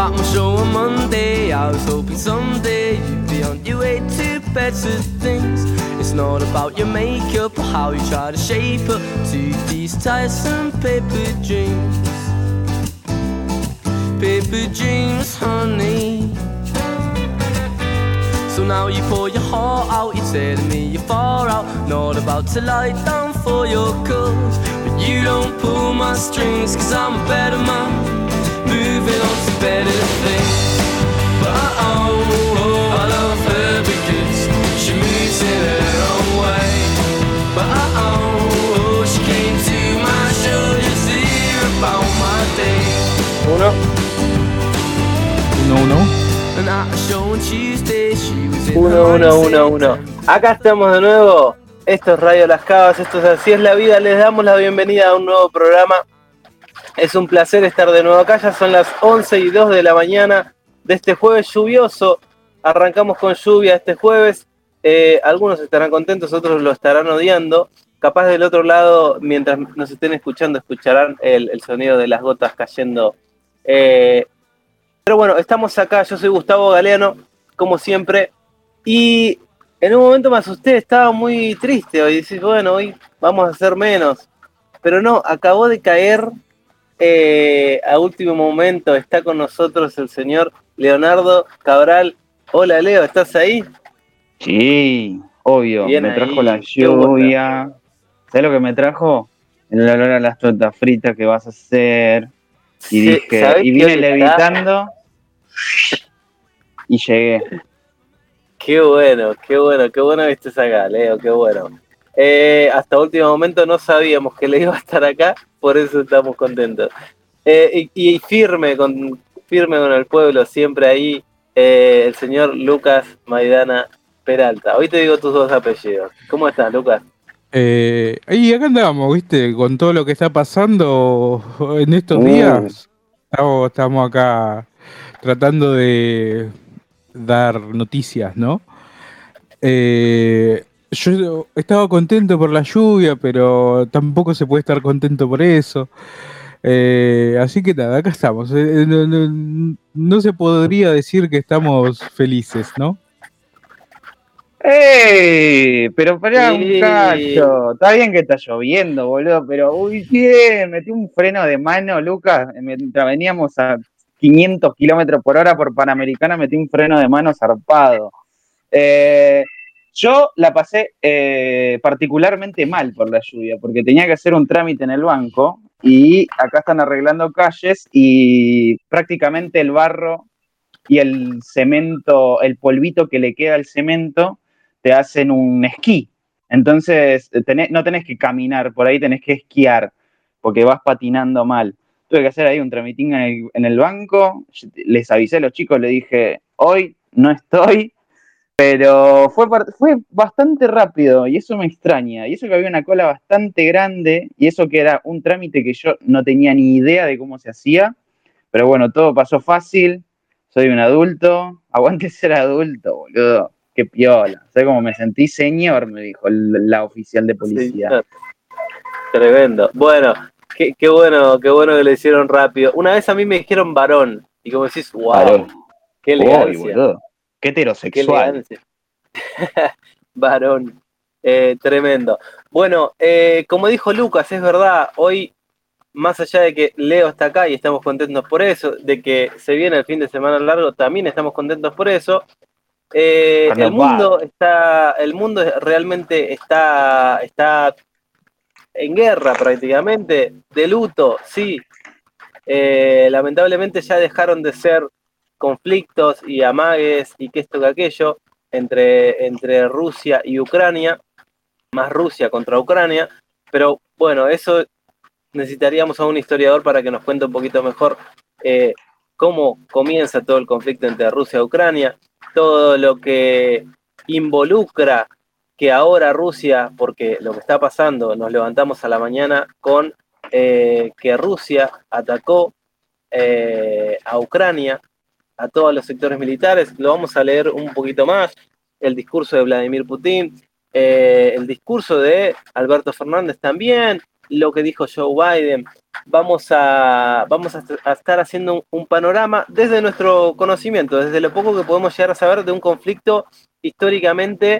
got my show on Monday. I was hoping someday you'd be on your way to better things. It's not about your makeup or how you try to shape up to these tiresome paper dreams. Paper dreams, honey. So now you pour your heart out, you're telling me you're far out, not about to lie down for your cause. But you don't pull my strings, cause I'm a better man, moving on to better things. But I love her because she moves in her own way. But she came to my show just to hear about my day. Uno. And at a show on Tuesday, she was in 1. Acá estamos de nuevo. Esto es Radio Las Cavas, esto es Así es la Vida. Les damos la bienvenida a un nuevo programa. Es un placer estar de nuevo acá. Ya son las 11:02 de la mañana de este jueves lluvioso. Arrancamos con lluvia este jueves. Algunos estarán contentos, otros lo estarán odiando. Capaz del otro lado, mientras nos estén escuchando, escucharán el sonido de las gotas cayendo. Pero bueno, estamos acá. Yo soy Gustavo Galeano, como siempre. Y en un momento me asusté, estaba muy triste hoy. Decís, bueno, hoy vamos a hacer menos. Pero no, acabó de caer a último momento. Está con nosotros el señor Leonardo Cabral. Hola, Leo, ¿estás ahí? Sí, obvio. Bien me ahí, trajo la qué bueno. lluvia. ¿Sabes lo que me trajo? El olor a las tortas fritas que vas a hacer. Y dije, y vine levitando y llegué. Qué bueno que estés acá, Leo, qué bueno. Hasta último momento no sabíamos que le iba a estar acá, por eso estamos contentos. Y firme con el pueblo, siempre ahí, el señor Lucas Maidana Peralta. Hoy te digo tus dos apellidos. ¿Cómo estás, Lucas? Y acá andamos, ¿viste? Con todo lo que está pasando en estos días. Estamos acá tratando de dar noticias, ¿no? Yo estaba contento por la lluvia, pero tampoco se puede estar contento por eso. Así que nada, acá estamos. No se podría decir que estamos felices, ¿no? Pero pará un cacho. Está bien que está lloviendo, boludo, pero bien, metí un freno de mano, Lucas, mientras veníamos a 500 kilómetros por hora por Panamericana, metí un freno de mano zarpado. Yo la pasé particularmente mal por la lluvia, porque tenía que hacer un trámite en el banco y acá están arreglando calles y prácticamente el barro y el cemento, el polvito que le queda al cemento, te hacen un esquí. Entonces no tenés que caminar por ahí, tenés que esquiar, porque vas patinando mal. Tuve que hacer ahí un tramitín en el banco, les avisé a los chicos, les dije, hoy no estoy, pero fue bastante rápido y eso me extraña. Y eso que había una cola bastante grande y eso que era un trámite que yo no tenía ni idea de cómo se hacía. Pero bueno, todo pasó fácil. Soy un adulto. Aguante ser adulto, boludo. Qué piola. ¿Sabes cómo me sentí? Señor, me dijo la oficial de policía. Sí, tremendo. Bueno, qué bueno que le hicieron rápido. Una vez a mí me dijeron varón. Y como decís, wow, Varón. qué elegancia. Boludo. Qué heterosexual. Qué elegancia. Varón. Tremendo. Bueno, como dijo Lucas, es verdad, hoy, más allá de que Leo está acá y estamos contentos por eso, de que se viene el fin de semana largo, también estamos contentos por eso. El mundo realmente está en guerra prácticamente, de luto, sí. Lamentablemente ya dejaron de ser conflictos y amagues y que esto que aquello entre Rusia y Ucrania, más Rusia contra Ucrania, pero bueno, eso necesitaríamos a un historiador para que nos cuente un poquito mejor cómo comienza todo el conflicto entre Rusia y Ucrania, todo lo que involucra que ahora Rusia, porque lo que está pasando, nos levantamos a la mañana con que Rusia atacó a Ucrania, a todos los sectores militares. Lo vamos a leer un poquito más, el discurso de Vladimir Putin, el discurso de Alberto Fernández también, lo que dijo Joe Biden. Vamos a estar haciendo un panorama desde nuestro conocimiento, desde lo poco que podemos llegar a saber de un conflicto históricamente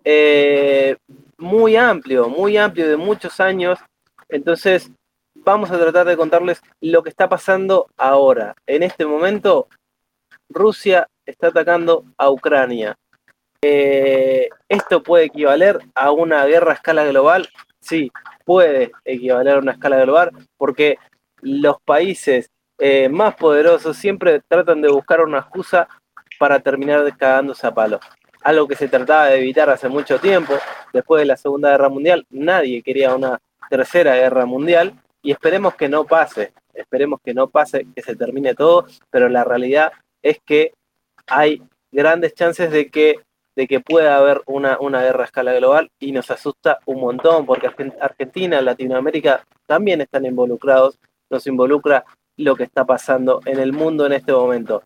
muy amplio de muchos años. Entonces vamos a tratar de contarles lo que está pasando ahora. En este momento, Rusia está atacando a Ucrania. ¿Esto puede equivaler a una guerra a escala global? Sí, puede equivaler a una escala global, porque los países más poderosos siempre tratan de buscar una excusa para terminar cagándose a palos. Algo que se trataba de evitar hace mucho tiempo. Después de la Segunda Guerra Mundial, nadie quería una tercera guerra mundial, y esperemos que no pase, que se termine todo, pero la realidad es que hay grandes chances de que pueda haber una guerra a escala global, y nos asusta un montón, porque Argentina, Latinoamérica también están involucrados, nos involucra lo que está pasando en el mundo en este momento.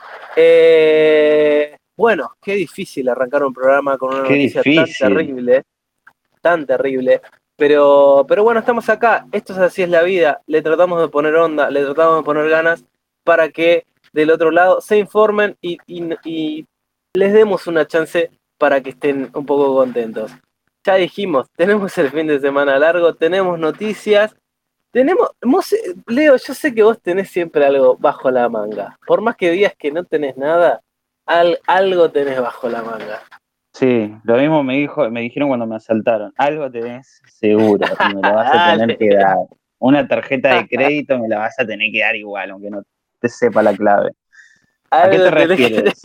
Bueno, qué difícil arrancar un programa con una noticia tan terrible, pero bueno, estamos acá, esto es Así es la Vida, le tratamos de poner onda, le tratamos de poner ganas para que del otro lado se informen y les demos una chance para que estén un poco contentos. Ya dijimos, tenemos el fin de semana largo, tenemos noticias, Leo, yo sé que vos tenés siempre algo bajo la manga. Por más que digas que no tenés nada, algo tenés bajo la manga. Sí, lo mismo me dijeron cuando me asaltaron. Algo tenés seguro y me lo vas a tener que dar. Una tarjeta de crédito me la vas a tener que dar igual, aunque no te sepa la clave. ¿A qué te refieres?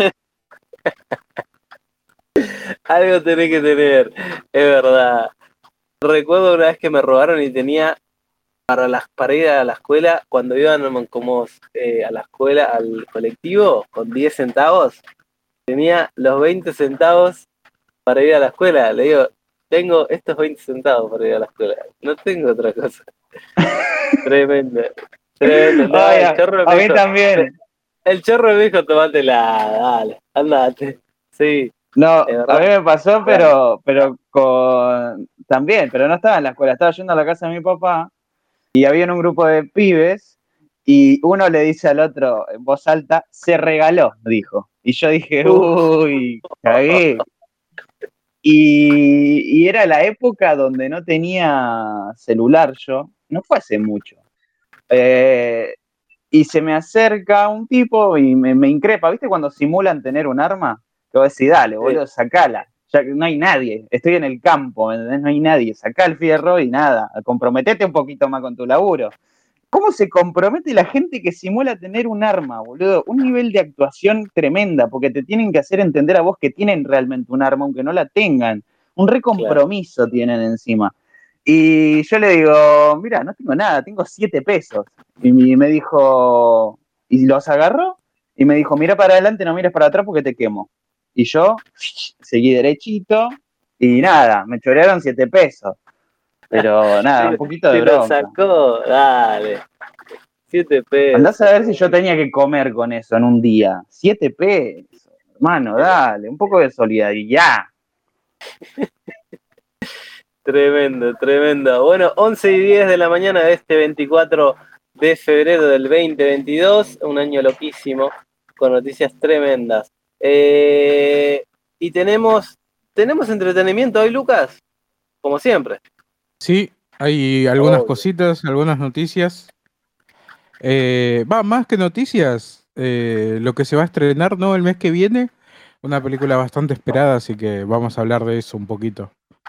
Algo tenés que tener, es verdad. Recuerdo una vez que me robaron y tenía para ir a la escuela, cuando iban como a la escuela, al colectivo, con 10 centavos, tenía los 20 centavos para ir a la escuela. Le digo, tengo estos 20 centavos para ir a la escuela, no tengo otra cosa. Tremendo. No, Ay, a mí también. El chorro me dijo, tomátela, dale, andate. Sí. No, a mí me pasó, pero también, pero no estaba en la escuela, estaba yendo a la casa de mi papá y había un grupo de pibes y uno le dice al otro en voz alta, se regaló, dijo. Y yo dije, uy, cagué. Y era la época donde no tenía celular yo, no fue hace mucho. Y se me acerca un tipo y me increpa, ¿viste cuando simulan tener un arma? Te voy a decir, dale, boludo, sacala. Ya no hay nadie, estoy en el campo, ¿entendés? No hay nadie, sacá el fierro y nada, comprometete un poquito más con tu laburo. ¿Cómo se compromete la gente que simula tener un arma, boludo? Un nivel de actuación tremenda, porque te tienen que hacer entender a vos que tienen realmente un arma, aunque no la tengan. Un recompromiso tienen encima. Y yo le digo, mira, no tengo nada, tengo 7 pesos. Y me dijo, ¿y los agarró? Y me dijo, mira para adelante, no mires para atrás porque te quemo. Y yo seguí derechito y nada, me chorearon 7 pesos. Pero nada, un poquito de bronca. Lo sacó, dale. 7 pesos. Andás a ver si yo tenía que comer con eso en un día. 7 pesos, hermano, dale, un poco de solidaridad. Tremendo. Bueno, 11:10 de la mañana de este 24 de febrero del 2022, un año loquísimo, con noticias tremendas. Y tenemos entretenimiento hoy, Lucas, como siempre. Sí, hay algunas cositas, algunas noticias. Más que noticias, lo que se va a estrenar, ¿no? El mes que viene, una película bastante esperada, así que vamos a hablar de eso un poquito.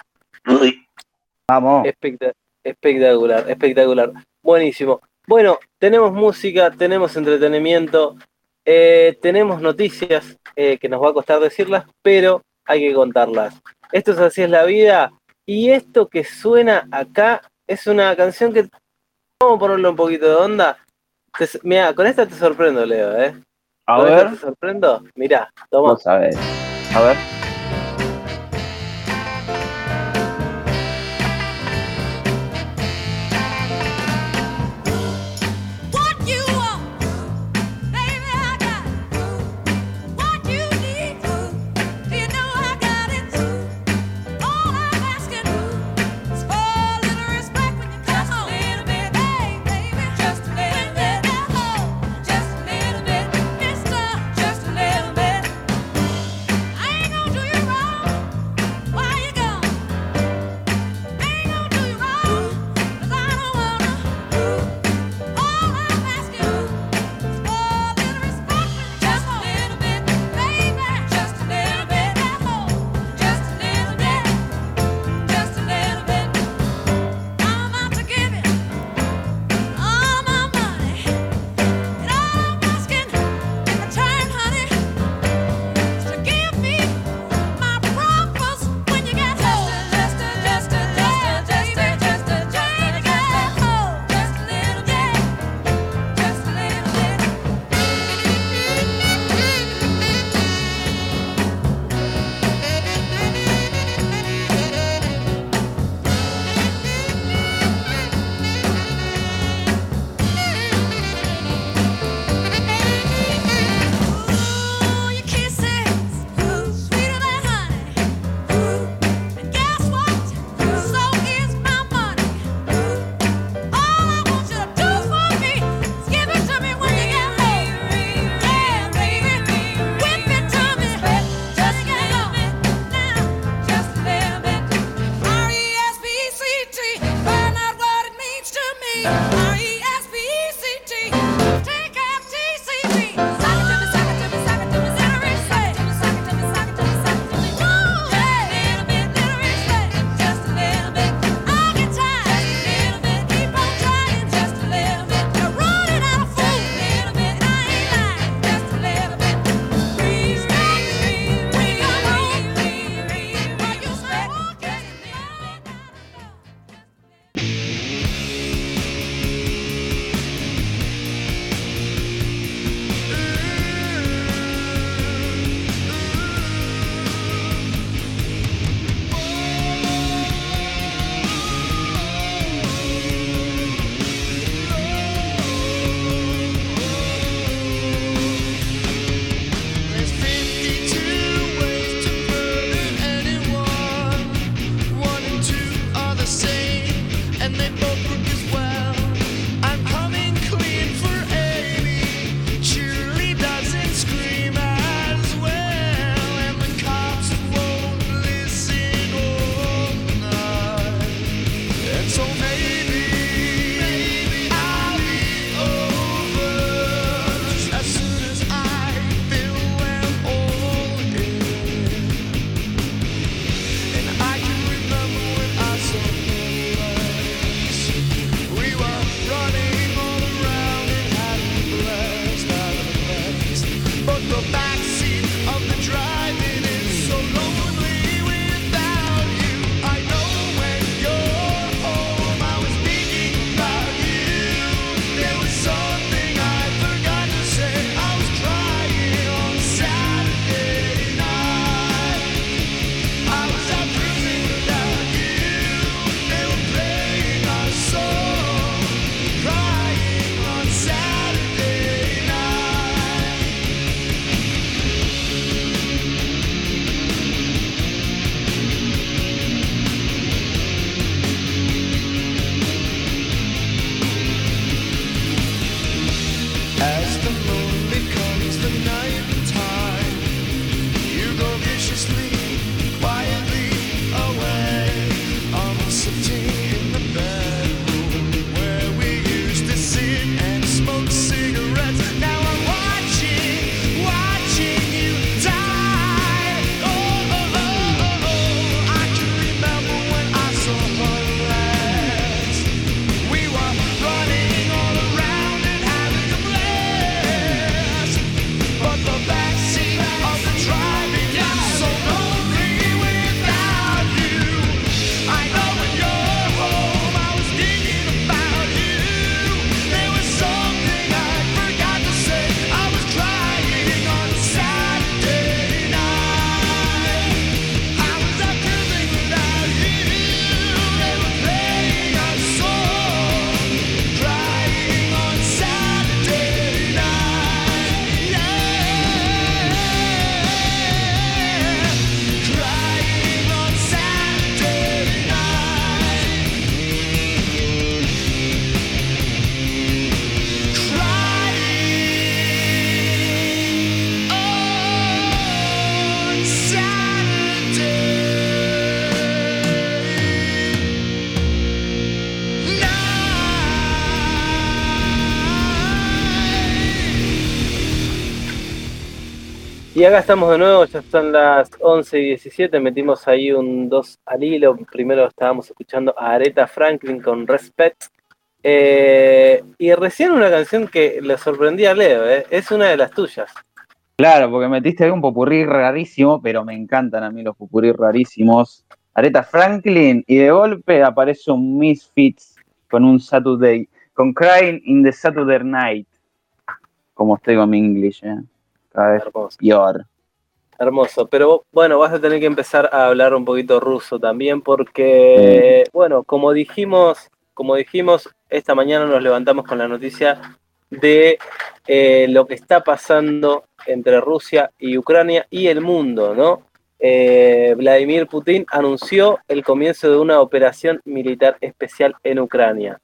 Vamos. Espectacular. Buenísimo. Bueno, tenemos música, tenemos entretenimiento, tenemos noticias que nos va a costar decirlas, pero hay que contarlas. Esto es Así es la Vida, y esto que suena acá es una canción que vamos a ponerle un poquito de onda. Mirá, con esta te sorprendo, Leo, ¿eh? A ¿Con ver. esta te sorprendo? Mirá, toma. Vos sabés. A ver. Y acá estamos de nuevo, ya son las 11:17, metimos ahí un 2 al hilo. Primero estábamos escuchando a Aretha Franklin con Respect. Y recién una canción que le sorprendí a Leo, es una de las tuyas. Claro, porque metiste ahí un popurrí rarísimo, pero me encantan a mí los popurrí rarísimos. Aretha Franklin, y de golpe aparece un Misfits con un Saturday, con Crying in the Saturday Night. Como estoy con mi English, cada vez Hermoso. peor. Hermoso, pero bueno, vas a tener que empezar a hablar un poquito ruso también porque, bueno, como dijimos, esta mañana nos levantamos con la noticia de lo que está pasando entre Rusia y Ucrania y el mundo, ¿no? Vladimir Putin anunció el comienzo de una operación militar especial en Ucrania.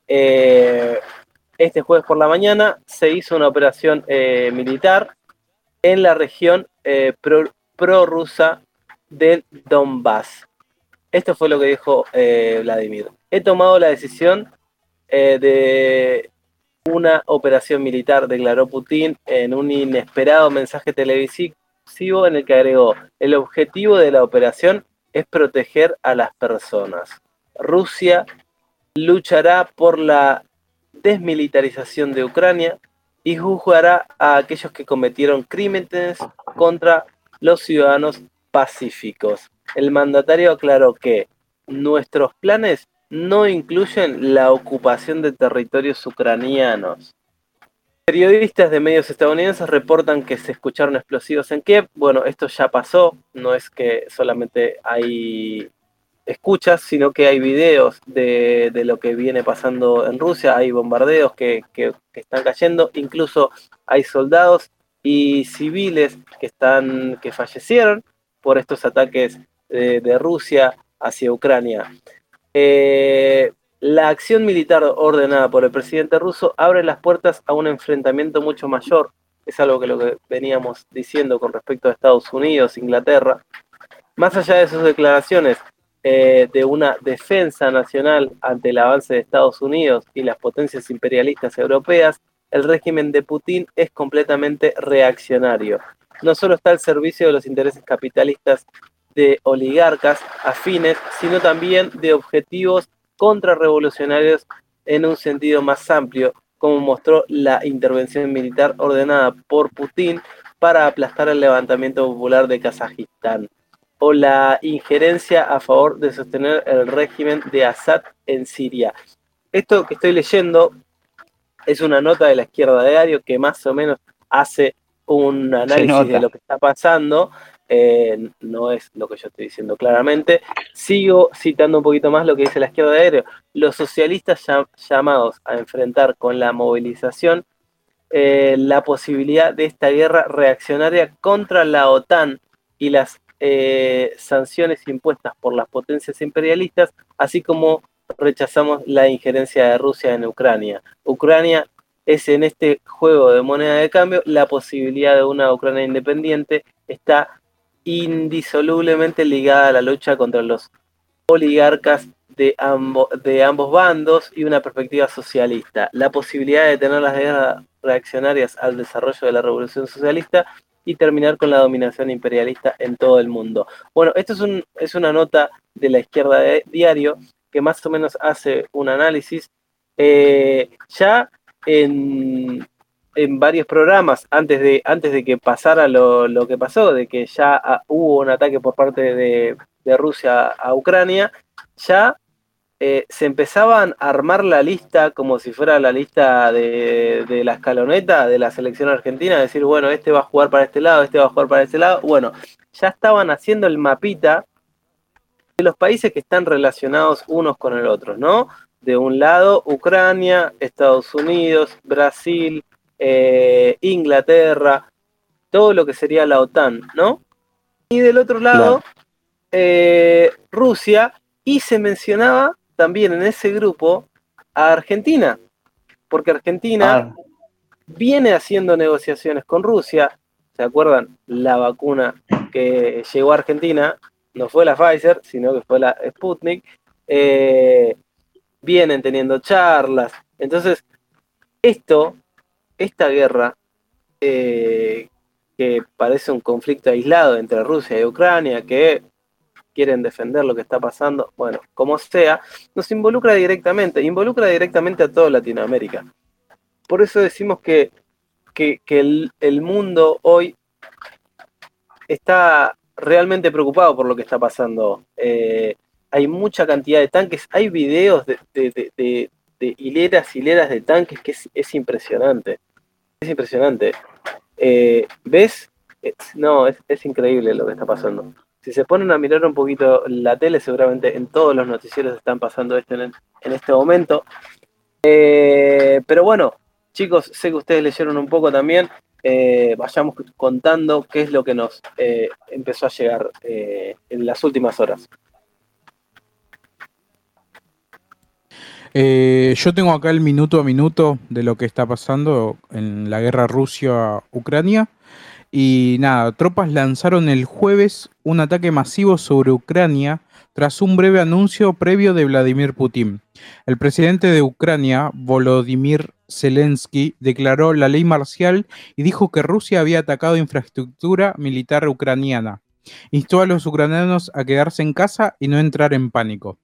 Este jueves por la mañana se hizo una operación militar en la región prorrusa del Donbass. Esto fue lo que dijo Vladimir. He tomado la decisión de una operación militar, declaró Putin en un inesperado mensaje televisivo en el que agregó: el objetivo de la operación es proteger a las personas. Rusia luchará por la desmilitarización de Ucrania y juzgará a aquellos que cometieron crímenes contra los ciudadanos pacíficos. El mandatario aclaró que nuestros planes no incluyen la ocupación de territorios ucranianos. Periodistas de medios estadounidenses reportan que se escucharon explosivos en Kiev. Bueno, esto ya pasó, no es que solamente hay escuchas, sino que hay videos de lo que viene pasando en Rusia, hay bombardeos que están cayendo, incluso hay soldados y civiles que fallecieron por estos ataques de Rusia hacia Ucrania. La acción militar ordenada por el presidente ruso abre las puertas a un enfrentamiento mucho mayor. Es algo que lo que veníamos diciendo con respecto a Estados Unidos, Inglaterra. Más allá de sus declaraciones de una defensa nacional ante el avance de Estados Unidos y las potencias imperialistas europeas, el régimen de Putin es completamente reaccionario. No solo está al servicio de los intereses capitalistas de oligarcas afines, sino también de objetivos contrarrevolucionarios en un sentido más amplio, como mostró la intervención militar ordenada por Putin para aplastar el levantamiento popular de Kazajistán, o la injerencia a favor de sostener el régimen de Assad en Siria. Esto que estoy leyendo es una nota de La Izquierda Diario que más o menos hace un análisis de lo que está pasando. No es lo que yo estoy diciendo claramente. Sigo citando un poquito más lo que dice La Izquierda Diario. Los socialistas llamados a enfrentar con la movilización la posibilidad de esta guerra reaccionaria contra la OTAN y las sanciones impuestas por las potencias imperialistas, así como rechazamos la injerencia de Rusia en Ucrania. Ucrania es, en este juego de moneda de cambio, la posibilidad de una Ucrania independiente está indisolublemente ligada a la lucha contra los oligarcas de ambos bandos y una perspectiva socialista. La posibilidad de tener las guerras reaccionarias al desarrollo de la revolución socialista y terminar con la dominación imperialista en todo el mundo. Bueno, esto es una nota de La Izquierda Diario que más o menos hace un análisis. Ya en varios programas, antes de que pasara lo que pasó, de que ya hubo un ataque por parte de Rusia a Ucrania, ya se empezaban a armar la lista como si fuera la lista de la escaloneta de la selección argentina, decir, bueno, este va a jugar para este lado, este va a jugar para este lado. Bueno, ya estaban haciendo el mapita de los países que están relacionados unos con el otro, ¿no? De un lado, Ucrania, Estados Unidos, Brasil, Inglaterra, todo lo que sería la OTAN, ¿no? Y del otro lado, Rusia, y se mencionaba también en ese grupo a Argentina, porque Argentina viene haciendo negociaciones con Rusia. ¿Se acuerdan? La vacuna que llegó a Argentina no fue la Pfizer, sino que fue la Sputnik. Vienen teniendo charlas. Entonces, esta guerra, que parece un conflicto aislado entre Rusia y Ucrania, que quieren defender lo que está pasando, bueno, como sea, nos involucra directamente a toda Latinoamérica. Por eso decimos que el mundo hoy está realmente preocupado por lo que está pasando. Hay mucha cantidad de tanques, hay videos de hileras de tanques que es impresionante. Es impresionante. ¿Ves? No, es increíble lo que está pasando. Si se ponen a mirar un poquito la tele, seguramente en todos los noticieros están pasando esto en este momento. Pero bueno, chicos, sé que ustedes leyeron un poco también. Vayamos contando qué es lo que nos empezó a llegar en las últimas horas. Yo tengo acá el minuto a minuto de lo que está pasando en la guerra Rusia-Ucrania. Y nada, tropas lanzaron el jueves un ataque masivo sobre Ucrania tras un breve anuncio previo de Vladimir Putin. El presidente de Ucrania, Volodymyr Zelensky, declaró la ley marcial y dijo que Rusia había atacado infraestructura militar ucraniana. Instó a los ucranianos a quedarse en casa y no entrar en pánico.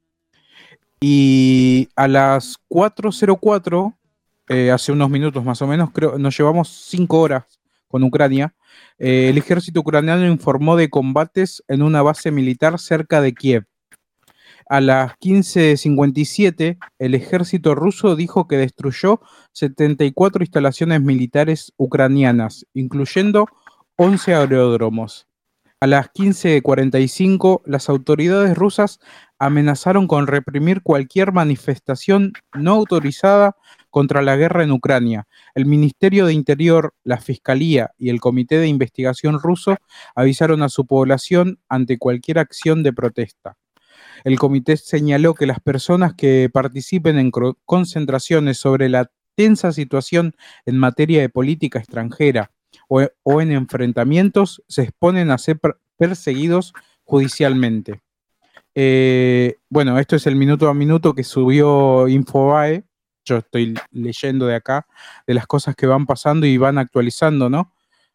Y a las 4:04, hace unos minutos más o menos, creo, nos llevamos 5 horas con Ucrania. El ejército ucraniano informó de combates en una base militar cerca de Kiev. A las 15:57, el ejército ruso dijo que destruyó 74 instalaciones militares ucranianas, incluyendo 11 aeródromos. A las 15:45, las autoridades rusas amenazaron con reprimir cualquier manifestación no autorizada contra la guerra en Ucrania. El Ministerio de Interior, la Fiscalía y el Comité de Investigación ruso avisaron a su población ante cualquier acción de protesta. El comité señaló que las personas que participen en concentraciones sobre la tensa situación en materia de política extranjera o en enfrentamientos se exponen a ser perseguidos judicialmente. Bueno, esto es el minuto a minuto que subió Infobae. Yo estoy leyendo de acá, de las cosas que van pasando y van actualizando, ¿no?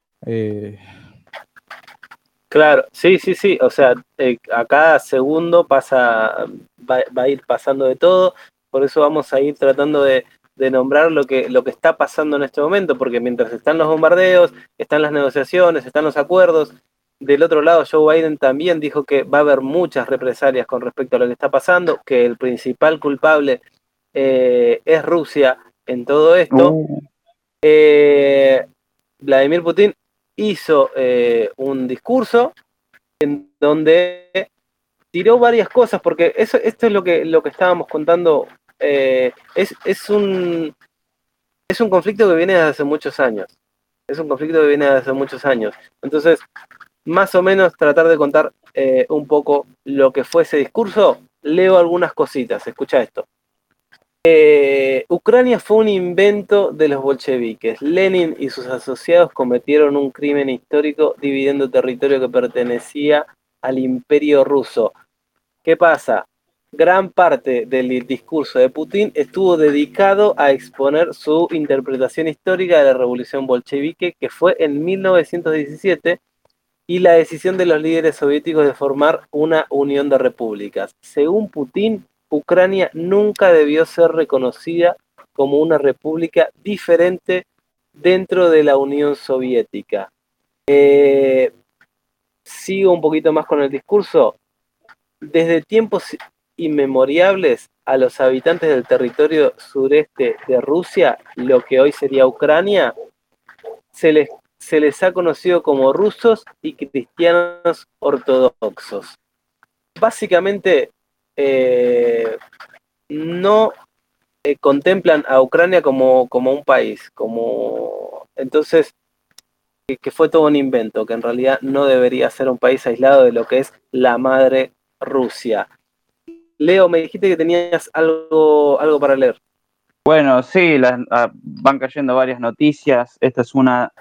Claro, sí. O sea, a cada segundo va a ir pasando de todo. Por eso vamos a ir tratando de de nombrar lo que está pasando en este momento, porque mientras están los bombardeos, están las negociaciones, están los acuerdos, del otro lado Joe Biden también dijo que va a haber muchas represalias con respecto a lo que está pasando, que el principal culpable es Rusia en todo esto. Vladimir Putin hizo un discurso en donde tiró varias cosas, porque esto es lo que estábamos contando. Es un conflicto que viene desde hace muchos años. Entonces, más o menos tratar de contar un poco lo que fue ese discurso. Leo algunas cositas, escucha esto. Ucrania fue un invento de los bolcheviques. Lenin y sus asociados cometieron un crimen histórico dividiendo territorio que pertenecía al Imperio Ruso. ¿Qué pasa? Gran parte del discurso de Putin estuvo dedicado a exponer su interpretación histórica de la revolución bolchevique, que fue en 1917, y la decisión de los líderes soviéticos de formar una unión de repúblicas. Según Putin, Ucrania nunca debió ser reconocida como una república diferente dentro de la Unión Soviética. Sigo un poquito más con el discurso. Desde tiempos inmemorables a los habitantes del territorio sureste de Rusia, lo que hoy sería Ucrania, se les ha conocido como rusos y cristianos ortodoxos. Básicamente, no contemplan a Ucrania como un país, entonces que fue todo un invento, que en realidad no debería ser un país aislado de lo que es la madre Rusia. Leo, me dijiste que tenías algo para leer. Bueno, sí, van cayendo varias noticias. Esta es una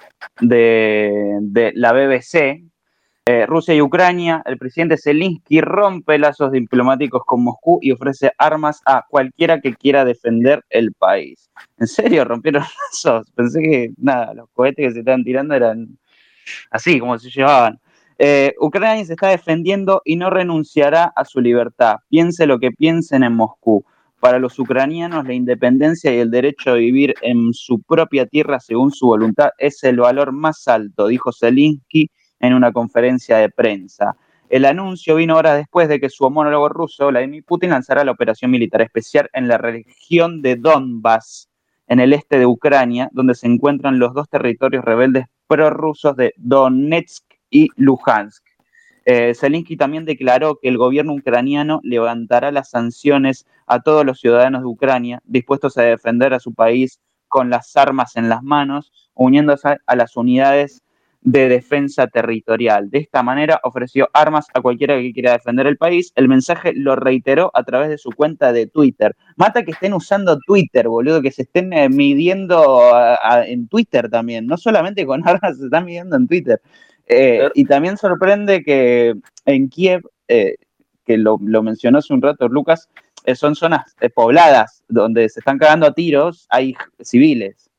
de la BBC. Rusia y Ucrania, el presidente Zelensky rompe lazos diplomáticos con Moscú y ofrece armas a cualquiera que quiera defender el país. ¿En serio rompieron lazos? Pensé que nada, los cohetes que se estaban tirando eran así como se llevaban. Ucrania se está defendiendo y no renunciará a su libertad. Piense lo que piensen en Moscú. Para los ucranianos, la independencia y el derecho a vivir en su propia tierra según su voluntad es el valor más alto, dijo Zelensky en una conferencia de prensa. El anuncio vino horas después de que su homólogo ruso, Vladimir Putin, lanzara la operación militar especial en la región de Donbass, en el este de Ucrania, donde se encuentran los dos territorios rebeldes prorrusos de Donetsk y Luhansk. Zelensky también declaró que el gobierno ucraniano levantará las sanciones a todos los ciudadanos de Ucrania dispuestos a defender a su país con las armas en las manos, uniéndose a las unidades de defensa territorial. De esta manera ofreció armas a cualquiera que quiera defender el país. El mensaje lo reiteró a través de su cuenta de Twitter. Mata que estén usando Twitter, boludo, que se estén midiendo en Twitter también. No solamente con armas, se están midiendo en Twitter. Y también sorprende que en Kiev, que lo mencionó hace un rato Lucas, son zonas pobladas donde se están cagando a tiros, hay civiles.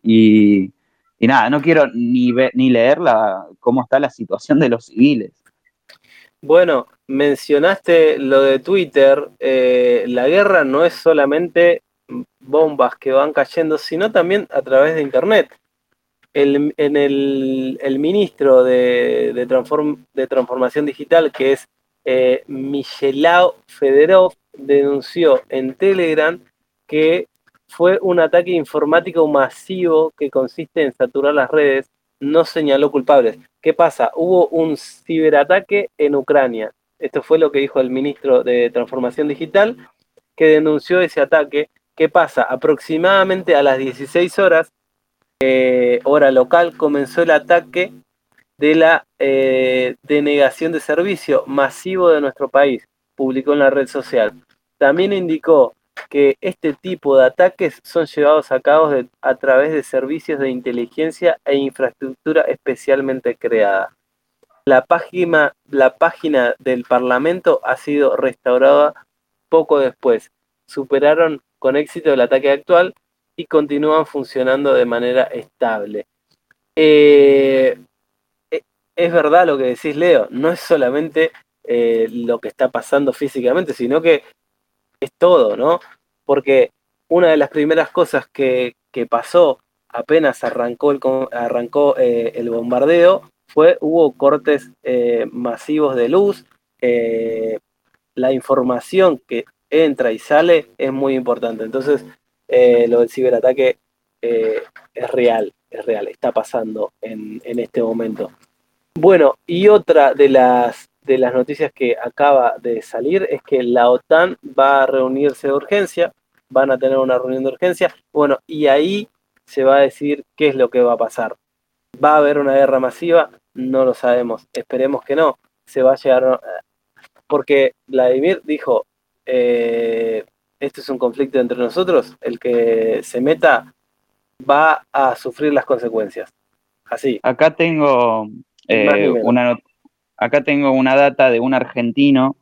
Y nada, no quiero ni leer cómo está la situación de los civiles. Bueno, mencionaste lo de Twitter. La guerra no es solamente bombas que van cayendo, sino también a través de Internet. El ministro de Transformación Digital, que es Michailo Fedorov, denunció en Telegram que fue un ataque informático masivo que consiste en saturar las redes. No señaló culpables. ¿Qué pasa? Hubo un ciberataque en Ucrania. Esto fue lo que dijo el ministro de Transformación Digital, que denunció ese ataque. ¿Qué pasa? Aproximadamente a las 16 horas, hora local, comenzó el ataque de la denegación de servicio masivo de nuestro país, publicó en la red social. También indicó que este tipo de ataques son llevados a cabo a través de servicios de inteligencia e infraestructura especialmente creada. La página del Parlamento ha sido restaurada poco después. Superaron con éxito el ataque actual y continúan funcionando de manera estable. Es verdad lo que decís, Leo, no es solamente lo que está pasando físicamente, sino que es todo, ¿no? Porque una de las primeras cosas que pasó apenas arrancó el bombardeo hubo cortes masivos de luz. La información que entra y sale es muy importante. Entonces, lo del ciberataque es real, está pasando en este momento. Bueno, y otra de las noticias que acaba de salir es que la OTAN va a reunirse de urgencia, van a tener una reunión de urgencia, bueno, y ahí se va a decidir qué es lo que va a pasar. ¿Va a haber una guerra masiva? No lo sabemos, esperemos que no. Se va a llegar, porque Vladimir dijo, esto es un conflicto entre nosotros, el que se meta va a sufrir las consecuencias. Así. Acá tengo acá tengo una data de un argentino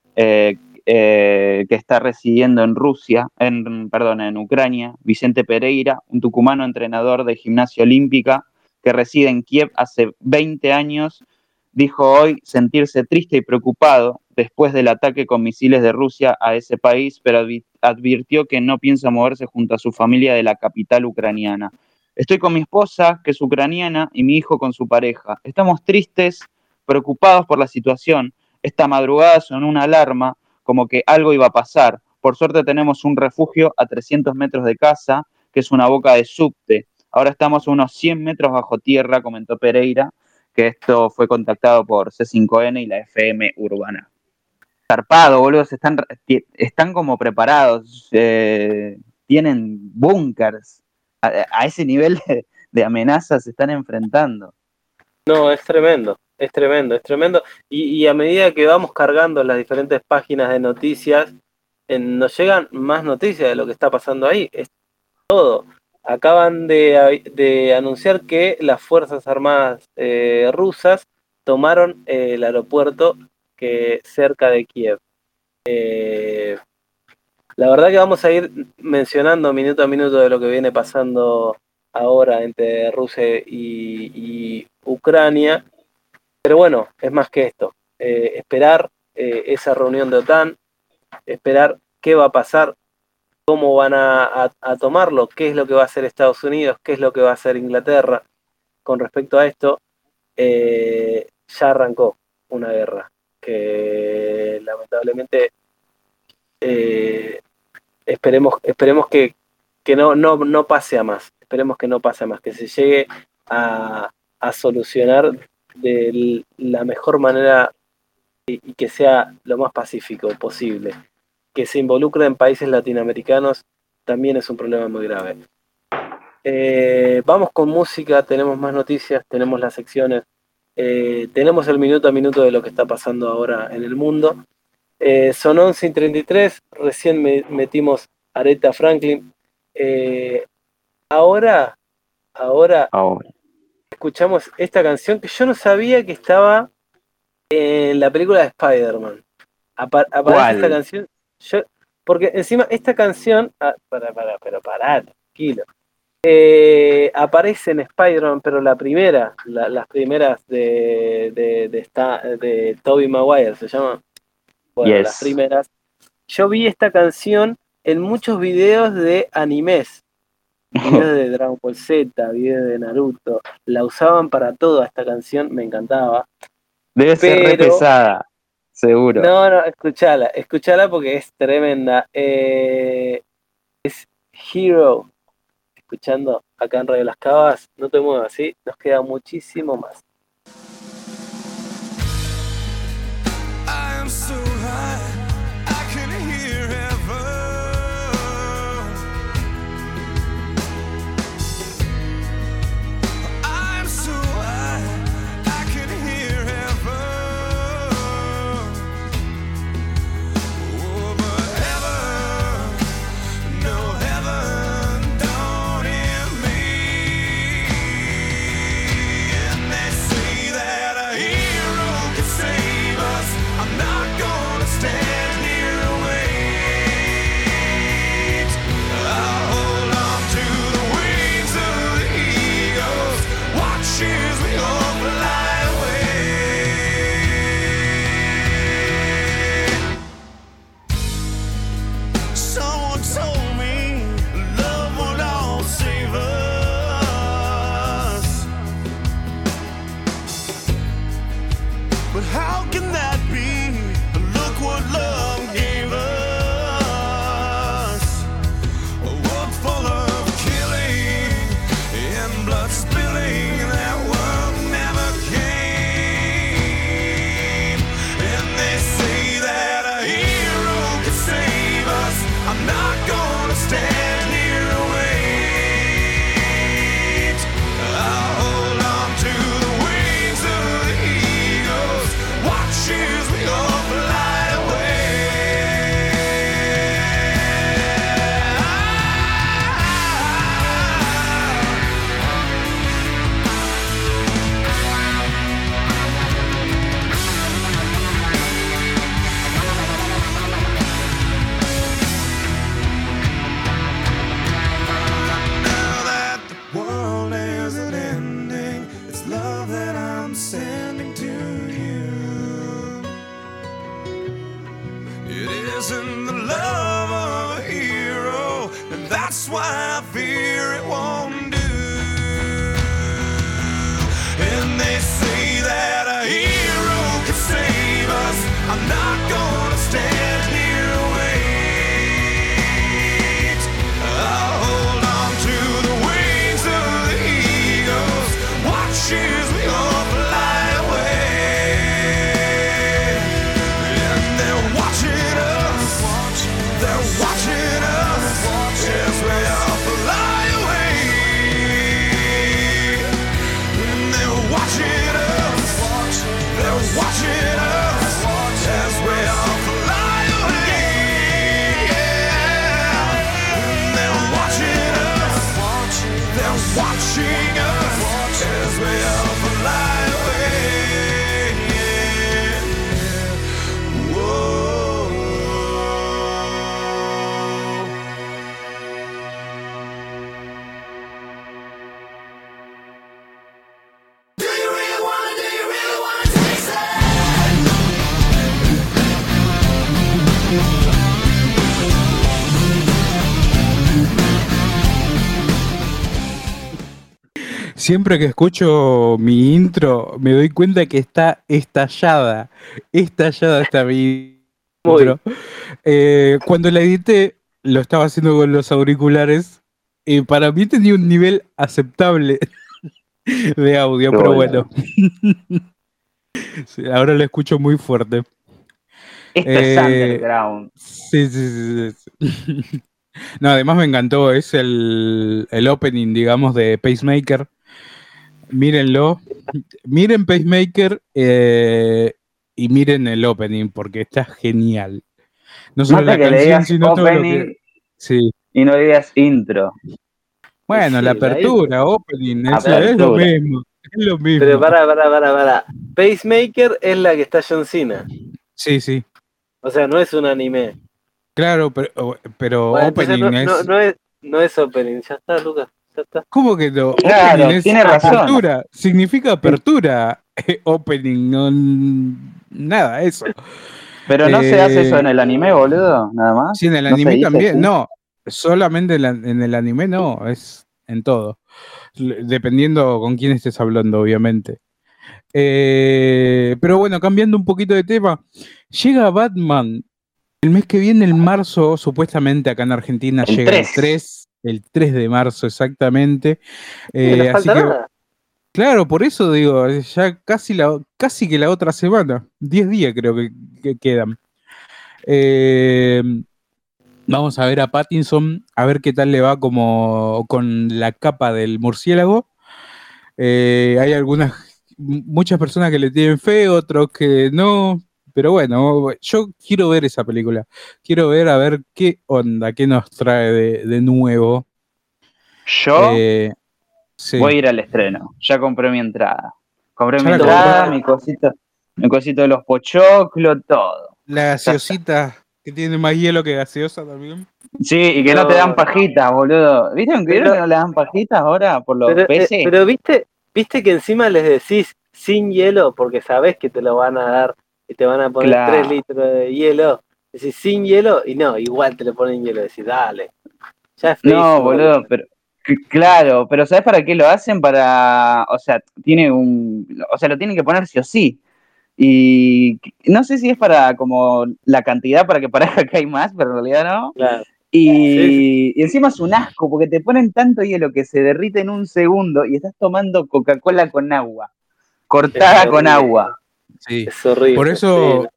que está residiendo en en Ucrania, Vicente Pereira, un tucumano entrenador de gimnasia olímpica que reside en Kiev hace 20 años, dijo hoy sentirse triste y preocupado después del ataque con misiles de Rusia a ese país, pero advirtió que no piensa moverse junto a su familia de la capital ucraniana. Estoy con mi esposa, que es ucraniana, y mi hijo con su pareja. Estamos tristes, preocupados por la situación. Esta madrugada sonó una alarma, como que algo iba a pasar. Por suerte tenemos un refugio a 300 metros de casa, que es una boca de subte. Ahora estamos a unos 100 metros bajo tierra, comentó Pereira, que esto fue contactado por C5N y la FM Urbana. Zarpado, boludo, están como preparados, tienen búnkers. A ese nivel de amenazas se están enfrentando. No, es tremendo. Y a medida que vamos cargando las diferentes páginas de noticias, nos llegan más noticias de lo que está pasando ahí. Es todo. Acaban de anunciar que las Fuerzas Armadas rusas tomaron el aeropuerto cerca de Kiev. La verdad que vamos a ir mencionando minuto a minuto de lo que viene pasando ahora entre Rusia y Ucrania, pero bueno, es más que esto. Esperar esa reunión de OTAN, esperar qué va a pasar, cómo van a tomarlo, qué es lo que va a hacer Estados Unidos, qué es lo que va a hacer Inglaterra. Con respecto a esto, ya arrancó una guerra que lamentablemente esperemos que no pase a más. Esperemos que no pase a más, que se llegue a solucionar de la mejor manera y que sea lo más pacífico posible. Que se involucre en países latinoamericanos también es un problema muy grave. Vamos con música, tenemos más noticias, tenemos las secciones, tenemos el minuto a minuto de lo que está pasando ahora en el mundo. Son 11:33, recién metimos Aretha Franklin. Ahora escuchamos esta canción que yo no sabía que estaba en la película de Spider-Man. Aparece esta canción. Porque encima esta canción. Pará, tranquilo. Aparece en Spider-Man, pero las primeras de Tobey Maguire se llama. Bueno, yes. Las primeras. Yo vi esta canción en muchos videos de animes. Videos de Dragon Ball Z, videos de Naruto. La usaban para todo esta canción, me encantaba. Debe ser re pesada, seguro. No, escuchala porque es tremenda. Es Hero. Escuchando acá en Radio Las Cavas, no te muevas, ¿sí? Nos queda muchísimo más. I am so high, I can hear heaven. I am so high, I can hear heaven. Oh, but heaven, no heaven, don't hear me. And they say love that I'm sending to you. It isn't the love of a hero, and that's why I fear it won't do. And they say that a hero can save us. I'm not gonna stand here and wait. I'll hold on to the wings of the eagles, watch as we all fly away. And they're watching us, they're watching us as we all fly away. And they're watching us, they're watching us as we all fly away. Yeah. And they're watching us, they're watching us as we all fly away. Whoa. Do you really wanna taste it? Siempre que escucho mi intro, me doy cuenta que está estallada esta mi intro. Cuando la edité, lo estaba haciendo con los auriculares, y para mí tenía un nivel aceptable de audio, pero bueno. Sí, ahora lo escucho muy fuerte. Esto es underground. Sí. No, además me encantó, es el opening, digamos, de Pacemaker. Mírenlo, miren Pacemaker y miren el opening, porque está genial. No solo Nota la que le canción, digas sino todo lo opening que... Sí. y no digas intro. Bueno, Sí, la la apertura, opening, es lo Apertura. mismo. Es lo mismo. Pero para. Pacemaker es la que está John Cena. Sí. O sea, no es un anime. Claro, pero Bueno, entonces opening no es opening. Ya está, Lucas. Ya está. ¿Cómo que no? Claro, Opening es tiene razón. apertura. Significa apertura. Opening, no nada, eso. Pero no se hace eso en el anime, boludo, nada más. Sí, en el ¿No se anime dice también. así? No, solamente en el anime no, es en todo. Dependiendo con quién estés hablando, obviamente. Pero bueno, cambiando un poquito de tema, llega Batman el mes que viene, en marzo, supuestamente acá en Argentina El llega 3. el 3 de marzo exactamente. Sí, no Así falta que, nada. claro, por eso digo, ya casi que la otra semana, 10 días creo que quedan. Vamos a ver a Pattinson, a ver qué tal le va como con la capa del murciélago. Hay muchas personas que le tienen fe, otros que no. Pero bueno, yo quiero ver esa película. Quiero ver a ver qué onda, qué nos trae de nuevo. Yo Sí. voy a ir al estreno. Ya compré mi entrada. Compré Ya mi la entrada, compraste. mi cosito de los pochoclos, todo. La gaseosita, que tiene más hielo que gaseosa también. Sí, y que no te dan pajitas, boludo. ¿Vieron que no le dan pajitas ahora por los peces? Pero viste que encima les decís sin hielo porque sabés que te lo van a dar y te van a poner Claro. 3 litros de hielo. Decís sin hielo y no, igual te le ponen hielo. Decís, dale. Ya es feísimo. No, boludo, pero claro, pero ¿sabes para qué lo hacen? O sea, lo tienen que poner sí o sí. Y no sé si es para como la cantidad para que parezca que hay más, pero en realidad no. Claro. Y encima es un asco, porque te ponen tanto hielo que se derrite en un segundo y estás tomando Coca-Cola con agua, cortada con agua. Sí. Es horrible. Por eso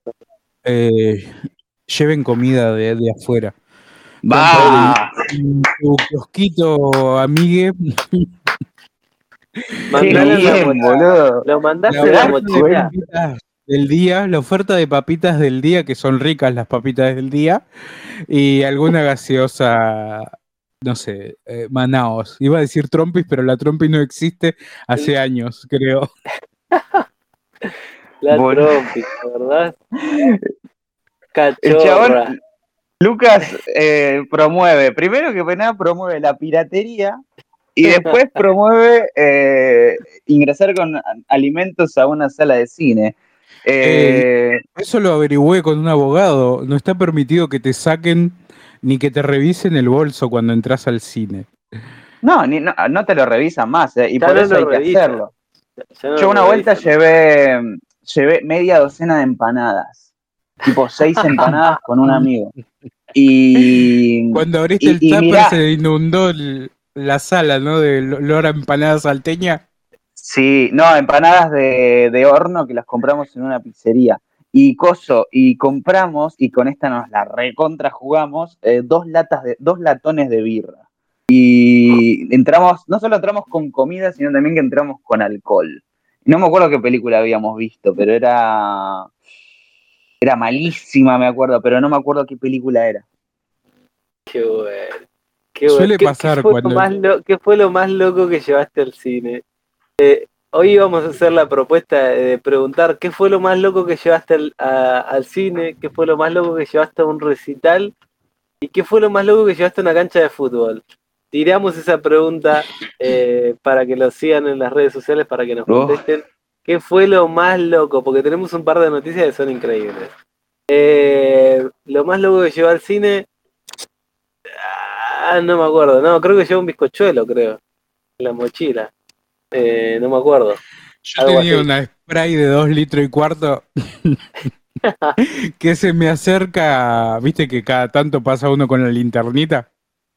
lleven comida de afuera. Va. Tu kiosquito, amigue. Mandale Qué la bien, mochila. boludo. Lo mandaste La a la oferta de mochila. papitas del día, la oferta de papitas del día, que son ricas las papitas del día, y alguna gaseosa, no sé, Manaos. Iba a decir Trompis, pero la Trompis no existe hace años, creo. La Bueno. Trompis, ¿verdad? El Cachorra. chabón, Lucas, promueve, primero que nada, promueve la piratería Y después promueve ingresar con alimentos a una sala de cine. Eso lo averigüé con un abogado. No está permitido que te saquen ni que te revisen el bolso cuando entras al cine. No, no te lo revisan más, y Ya por no eso lo hay que revisan. hacerlo. Ya no Yo lo una vuelta revisan. llevé media docena de empanadas, tipo 6 empanadas con un amigo. Y, Cuando abriste y, el y tupper mirá, se inundó la sala, ¿no? De olor a empanada salteña. sí, no, empanadas de horno que las compramos en una pizzería. Y compramos, y con esta nos la recontra jugamos, 2 latones de birra. Y entramos, no solo entramos con comida, sino también que entramos con alcohol. No me acuerdo qué película habíamos visto, pero era malísima, me acuerdo, pero no me acuerdo qué película era. Qué bueno. Qué bueno. Suele pasar cuando... ¿Qué fue lo más loco que llevaste al cine? Hoy vamos a hacer la propuesta de preguntar qué fue lo más loco que llevaste al cine, qué fue lo más loco que llevaste a un recital y qué fue lo más loco que llevaste a una cancha de fútbol. Tiramos esa pregunta para que lo sigan en las redes sociales, para que nos Uf. contesten. ¿Qué fue lo más loco? Porque tenemos un par de noticias que son increíbles. Lo más loco que llevé al cine, no me acuerdo. No, creo que llevé un bizcochuelo, creo, en la mochila. No me acuerdo. Yo Algo tenía así. una spray de 2,4 litros que se me acerca, viste que cada tanto pasa uno con la linternita.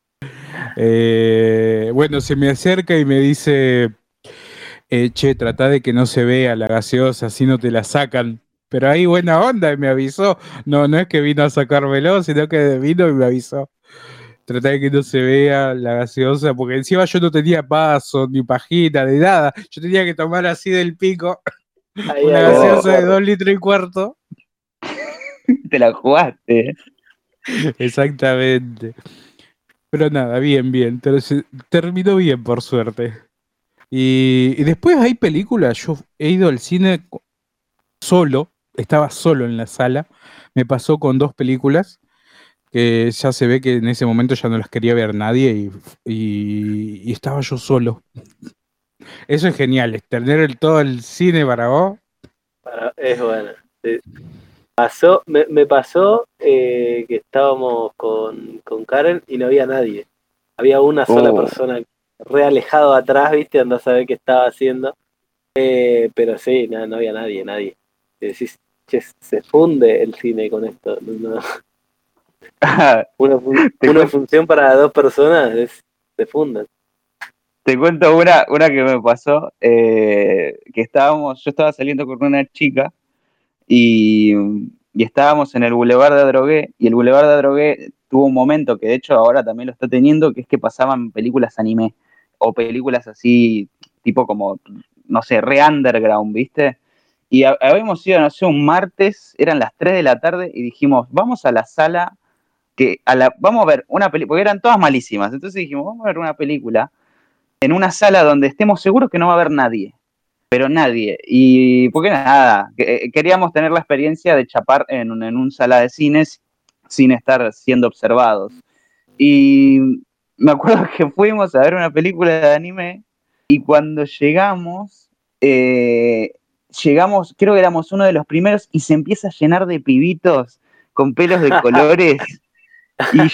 Bueno, se me acerca y me dice, che, trata de que no se vea la gaseosa, así no te la sacan. Pero ahí buena onda y me avisó. No, no es que vino a sacármelo, sino que vino y me avisó. Trata de que no se vea la gaseosa, porque encima yo no tenía vaso, ni pajita, ni nada. Yo tenía que tomar así del pico Ahí, una ahí, ahí, Oh, gaseosa de corre. 2,4 litros. te la jugaste. Exactamente. Pero nada, bien, bien. Terminó bien, por suerte. Y después hay películas. Yo he ido al cine solo, estaba solo en la sala. Me pasó con 2 películas que ya se ve que en ese momento ya no las quería ver nadie y estaba yo solo. Eso es genial, es tener todo el cine para vos. Es bueno. Sí. Me pasó que estábamos con Karen y no había nadie. Había una sola Oh. persona re alejado atrás, ¿viste? Andá a saber qué estaba haciendo. Pero sí, no había nadie. Y decís, che, se funde el cine con esto. Te, Una cuen- función para 2 personas se funde. te cuento una que me pasó, que yo estaba saliendo con una chica y, y estábamos en el Boulevard de Adrogué, y el Boulevard de Adrogué tuvo un momento que de hecho ahora también lo está teniendo, que es que pasaban películas anime, o películas así, tipo como, no sé, re underground, ¿viste? Y habíamos ido, no sé, un martes, eran las 3 de la tarde, y dijimos, vamos a la sala, vamos a ver una película, porque eran todas malísimas, entonces dijimos, vamos a ver una película en una sala donde estemos seguros que no va a haber nadie, pero nadie. Y porque nada, queríamos tener la experiencia de chapar en un sala de cines sin estar siendo observados. Y me acuerdo que fuimos a ver una película de anime y cuando llegamos, creo que éramos uno de los primeros y se empieza a llenar de pibitos con pelos de colores y,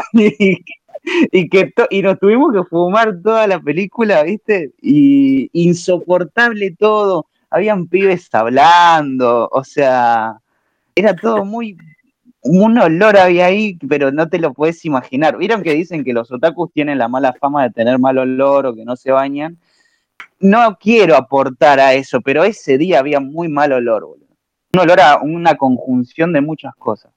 y nos tuvimos que fumar toda la película, ¿viste? Y insoportable todo. Habían pibes hablando, o sea, era todo un olor había ahí, pero no te lo puedes imaginar. ¿Vieron que dicen que los otakus tienen la mala fama de tener mal olor o que no se bañan? No quiero aportar a eso, pero ese día había muy mal olor, boludo. Un olor a una conjunción de muchas cosas.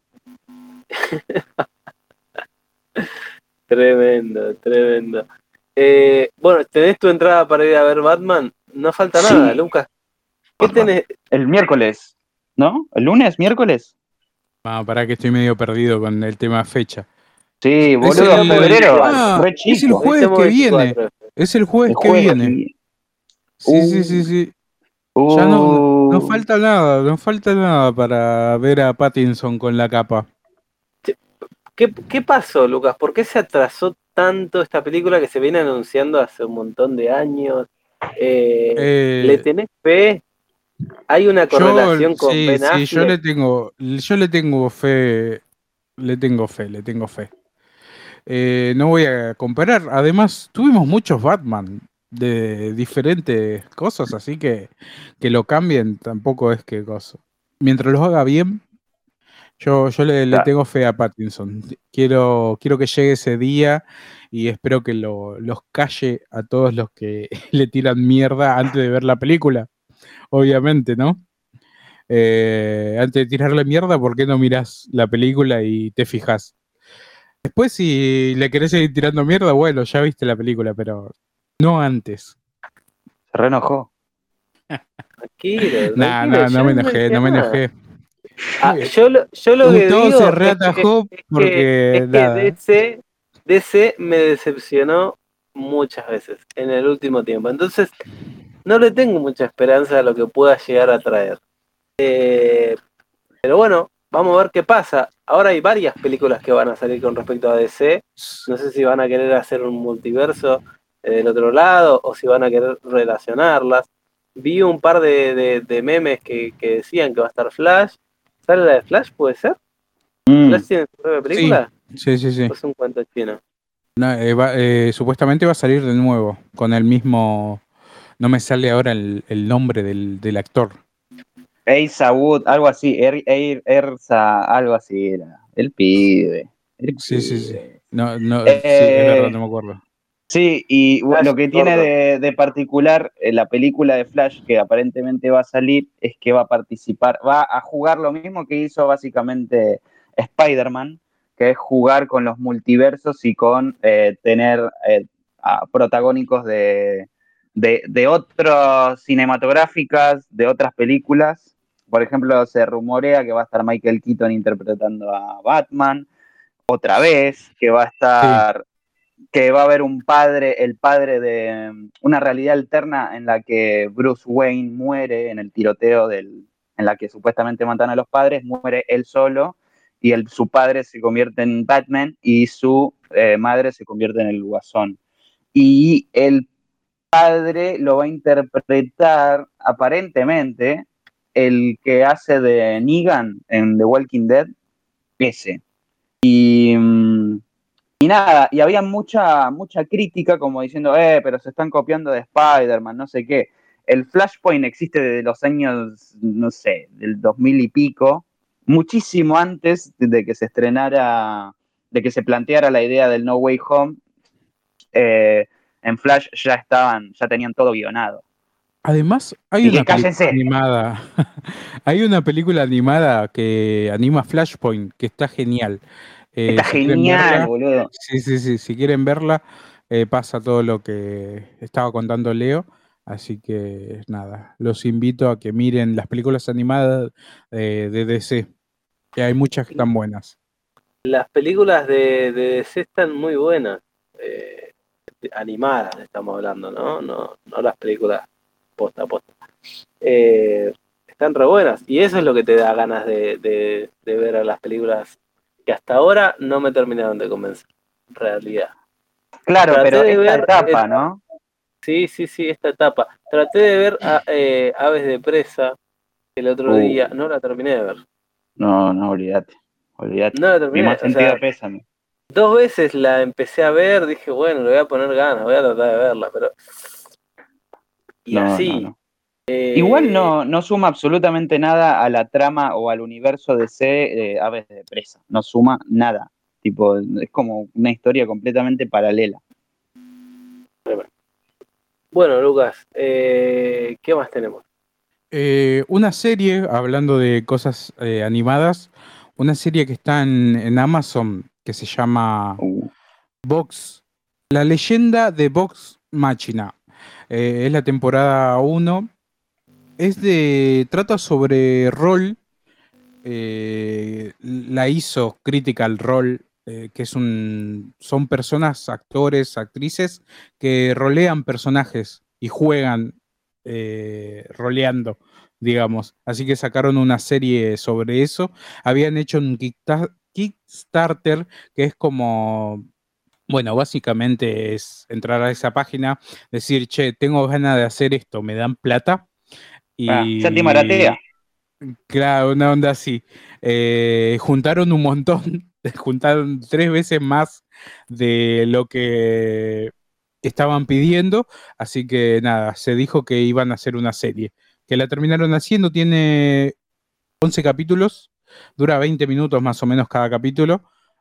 Tremendo, tremendo. Bueno, ¿tenés tu entrada para ir a ver Batman? No falta nada, Sí, Lucas. ¿Qué tenés? el miércoles, ¿no? ¿El lunes, miércoles? Ah, pará que estoy medio perdido con el tema fecha. Sí, Es boludo, Estamos el... febrero, 24. Ah, re es el chico. Hoy jueves estamos que viene. 24. Es el El jueves que jueves que viene. viene. Sí, sí, sí, sí. Ya no Uh, falta nada para ver a Pattinson con la capa. ¿Qué pasó, Lucas? ¿Por qué se atrasó tanto esta película que se viene anunciando hace un montón de años? ¿Le Eh, tenés fe? ¿Hay una correlación con sí, Ben sí, Affleck? yo le tengo fe, le tengo fe. No voy a comparar. Además, tuvimos muchos Batman de diferentes cosas, así que lo cambien tampoco es que cosa. Mientras lo haga bien, yo le Claro. tengo fe a Pattinson. Quiero que llegue ese día y espero que los calle a todos los que le tiran mierda antes de ver la película, obviamente, ¿no? Antes de tirarle mierda, ¿por qué no mirás la película y te fijas? Después, si le querés seguir tirando mierda, bueno, ya viste la película, pero no antes. Se reenojó. Tranquilo, Nah, tranquilo, no, no yo me no enojé, dije no me nada. enojé. Muy bien. Yo lo que Gustavo se digo es reatajó es porque, que nada. DC me decepcionó muchas veces en el último tiempo. Entonces, no le tengo mucha esperanza a lo que pueda llegar a traer. Pero bueno, vamos a ver qué pasa. Ahora hay varias películas que van a salir con respecto a DC. No sé si van a querer hacer un multiverso del otro lado o si van a querer relacionarlas. Vi un par de memes que decían que va a estar Flash. ¿Sale la de Flash? ¿Puede ser? Mm. ¿Flash tiene su propia Sí, película? sí. ¿O es un cuento chino? No, supuestamente va a salir de nuevo, con el mismo. No me sale ahora el nombre del actor. Eisa Wood, algo así, Erza, algo así era. El pibe. El Sí. pibe. No, no, sí, es verdad, Eh, no me acuerdo. sí, y Flash lo que tiene Gordon. de particular la película de Flash que aparentemente va a salir es que va a participar, va a jugar lo mismo que hizo básicamente Spider-Man, que es jugar con los multiversos y con tener protagónicos de otras cinematográficas, de otras películas. Por ejemplo, se rumorea que va a estar Michael Keaton interpretando a Batman otra vez, Sí, que va a haber un padre, el padre de una realidad alterna en la que Bruce Wayne muere en el tiroteo en la que supuestamente matan a los padres, muere él solo y su padre se convierte en Batman y su madre se convierte en el Guasón. Y el padre lo va a interpretar aparentemente el que hace de Negan en The Walking Dead, ese. Y nada, y había mucha crítica como diciendo, pero se están copiando de Spider-Man, no sé qué. El Flashpoint existe desde los años, no sé, del 2000 y pico, muchísimo antes de que se estrenara, de que se planteara la idea del No Way Home. En Flash ya tenían todo guionado. además hay Y que una película cállense. animada. Hay una película animada que anima Flashpoint, que está genial. Está Si quieren genial, verla, boludo. sí, si quieren verla, pasa todo lo que estaba contando Leo. Así que nada, los invito a que miren las películas animadas de DC, que hay muchas que están buenas. Las películas de DC están muy buenas. Eh, Animadas estamos hablando, ¿no? No las películas posta a posta. Están re buenas. Y eso es lo que te da ganas de ver a las películas que hasta ahora no me terminaron de convencer. En realidad. Claro, Traté pero de esta ver. etapa, ¿no? Sí, esta etapa. Traté de ver Aves de Presa el otro día. No la terminé de ver. No, olvídate. No la Mi terminé. más O sentido sea, pésame. 2 veces la empecé a ver. Dije, bueno, le voy a poner ganas, voy a tratar de verla. Pero. Y así. No. Igual eh, no suma absolutamente nada a la trama o al universo de C de Aves de Presa. No suma nada. Tipo, es como una historia completamente paralela. Bueno, Lucas, ¿qué más tenemos? Una serie, hablando de cosas animadas, una serie que está en Amazon que se llama Uh, Vox, La leyenda de Vox Machina. Es la temporada 1. Trata sobre rol. La hizo Critical Role, son personas, actores, actrices que rolean personajes y juegan roleando, digamos. Así que sacaron una serie sobre eso. Habían hecho un Kickstarter, que es como, bueno, básicamente es entrar a esa página, decir, che, tengo ganas de hacer esto, ¿me dan plata? Santi Y Maratea. claro, una onda así. Juntaron un montón, juntaron 3 veces más de lo que estaban pidiendo, así que nada, se dijo que iban a hacer una serie, que la terminaron haciendo, tiene 11 capítulos, dura 20 minutos más o menos cada capítulo,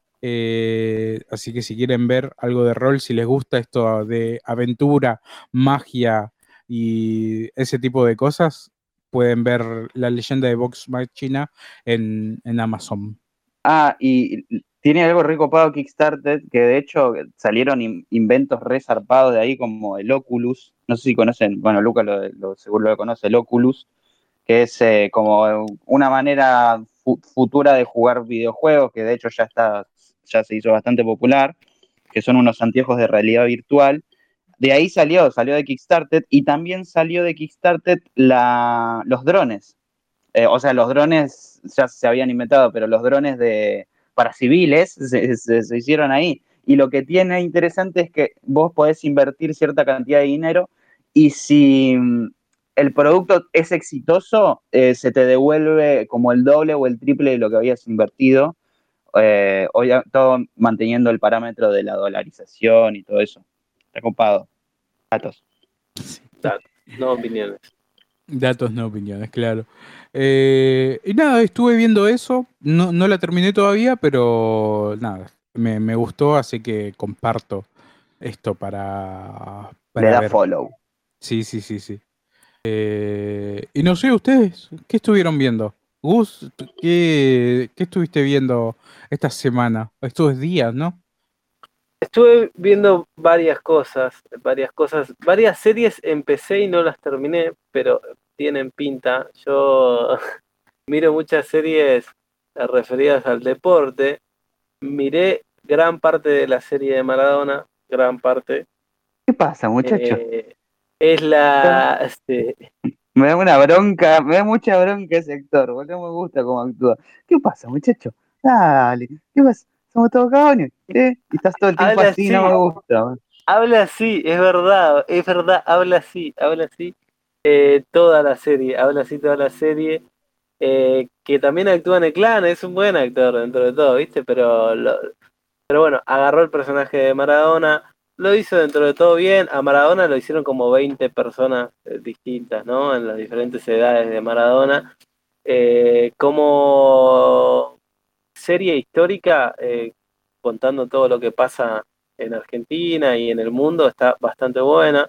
así que si quieren ver algo de rol, si les gusta esto de aventura, magia y ese tipo de cosas, pueden ver La leyenda de Vox Machina en Amazon. Y tiene algo recopado Kickstarter, que de hecho salieron inventos re zarpados de ahí, como el Oculus. No sé si conocen, bueno, Lucas seguro lo conoce, el Oculus, que es como una manera futura de jugar videojuegos, que de hecho ya se hizo bastante popular, que son unos anteojos de realidad virtual. De ahí salió de Kickstarter, y también salió de Kickstarter los drones. O sea, los drones ya se habían inventado, pero los drones para civiles se hicieron ahí. Y lo que tiene interesante es que vos podés invertir cierta cantidad de dinero, y si el producto es exitoso, se te devuelve como el doble o el triple de lo que habías invertido, todo manteniendo el parámetro de la dolarización y todo eso. Está copado. Datos. Datos, no opiniones. Datos, no opiniones, claro. Y nada, estuve viendo eso, no la terminé todavía, pero nada, me gustó, así que comparto esto Le para da ver. follow. Sí, sí, sí, sí. Y no sé, ustedes, ¿qué estuvieron viendo? Gus, ¿qué estuviste viendo esta semana? Estos días, ¿no? Estuve viendo varias series empecé y no las terminé, pero tienen pinta. Yo miro muchas series referidas al deporte. Miré gran parte de la serie de Maradona, gran parte. ¿Qué pasa, muchacho? Eh, es la... Me da me da mucha bronca ese actor, porque no me gusta cómo actúa. ¿Qué pasa, muchacho? Dale, ¿qué pasa? Somos todos cagones, ¿eh? Y estás todo el tiempo habla así, no así, me gusta. habla así, es verdad, habla así toda la serie, habla así toda la serie. Que también actúa en el clan, es un buen actor dentro de todo, ¿viste? Pero bueno, agarró el personaje de Maradona, lo hizo dentro de todo bien. A Maradona lo hicieron como 20 personas distintas, ¿no? En las diferentes edades de Maradona. Como serie histórica, contando todo lo que pasa en Argentina y en el mundo, está bastante buena.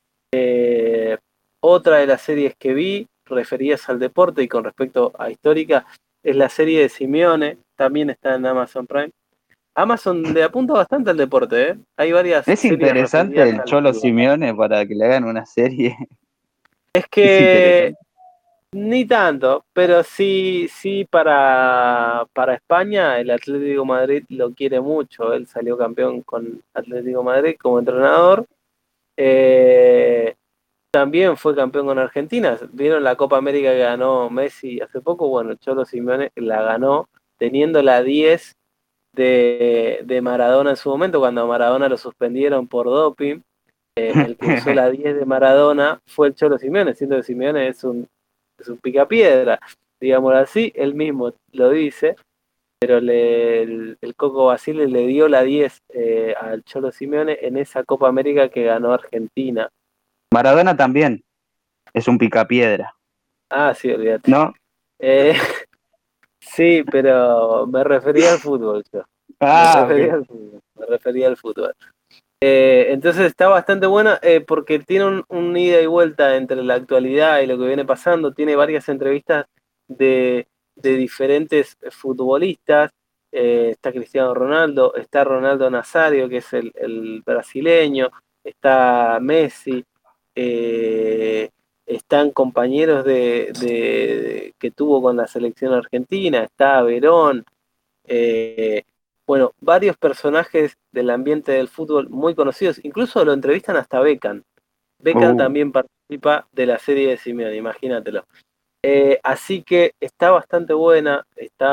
Otra de las series que vi referidas al deporte y con respecto a histórica es la serie de Simeone, también está en Amazon Prime. Amazon le apunta bastante al deporte, ¿eh? Hay varias Es series interesante referidas el al Cholo fútbol. Simeone para que le hagan una serie. Es Es que interesante. ni tanto, pero sí para España el Atlético Madrid lo quiere mucho. Él salió campeón con Atlético Madrid como entrenador. Eh, También fue campeón con Argentina. ¿Vieron la Copa América que ganó Messi hace poco? Bueno, Cholo Simeone la ganó teniendo la 10 de Maradona en su momento, cuando a Maradona lo suspendieron por doping. El que usó la 10 de Maradona fue el Cholo Simeone, siendo que Simeone es un picapiedra, digámoslo así, él mismo lo dice, pero el Coco Basile le dio la 10 al Cholo Simeone en esa Copa América que ganó Argentina. Maradona también es un picapiedra, Ah, sí, olvídate. ¿no? Eh, sí, pero me refería al fútbol yo. Me Ah, refería ok. al fútbol. Me refería al fútbol. Entonces está bastante buena porque tiene un ida y vuelta entre la actualidad y lo que viene pasando. Tiene varias entrevistas de diferentes futbolistas. Está Cristiano Ronaldo, está Ronaldo Nazario, que es el brasileño, está Messi, eh, están compañeros que tuvo con la selección argentina, está Verón. eh, bueno, varios personajes del ambiente del fútbol muy conocidos, incluso lo entrevistan hasta Beckham. Beckham Uh, también participa de la serie de Simeone, imagínatelo. Así que está bastante buena,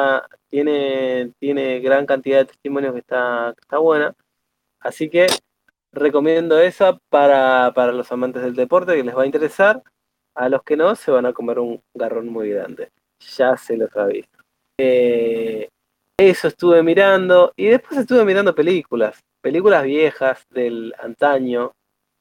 tiene gran cantidad de testimonios que está buena. Así que recomiendo esa para los amantes del deporte que les va a interesar. A los que no, se van a comer un garrón muy grande. Ya se los aviso. Eso estuve mirando y después estuve mirando películas viejas del antaño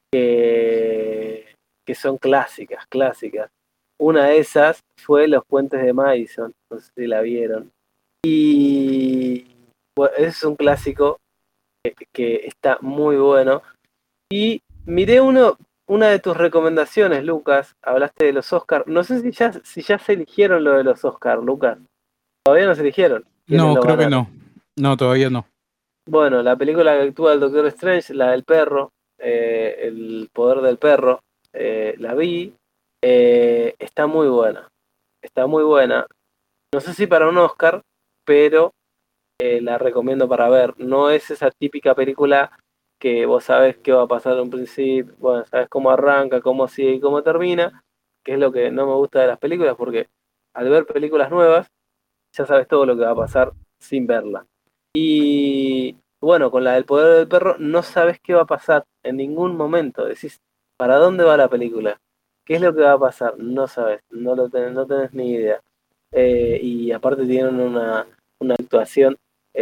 que son clásicas. Una de esas fue Los Puentes de Madison, no sé si la vieron. Y bueno, ese es un clásico que está muy bueno. Y miré una de tus recomendaciones, Lucas. Hablaste de los Oscars. No sé si ya se eligieron lo de los Oscars, Lucas. Todavía no se eligieron. ¿Quiénes No, lo creo que ganaron? no. No, todavía no. Bueno, la película que actúa el Doctor Strange, la del perro, El poder del perro, la vi. Está muy buena. Está muy buena. No sé si para un Oscar, pero la recomiendo para ver. No es esa típica película que vos sabés qué va a pasar en un principio, bueno, sabés cómo arranca, cómo sigue y cómo termina, que es lo que no me gusta de las películas, porque al ver películas nuevas, ya sabes todo lo que va a pasar sin verla. Y bueno, con la del poder del perro, no sabes qué va a pasar en ningún momento. Decís, ¿para dónde va la película? ¿Qué es lo que va a pasar? No sabes, no tenés ni idea. Y aparte tienen una actuación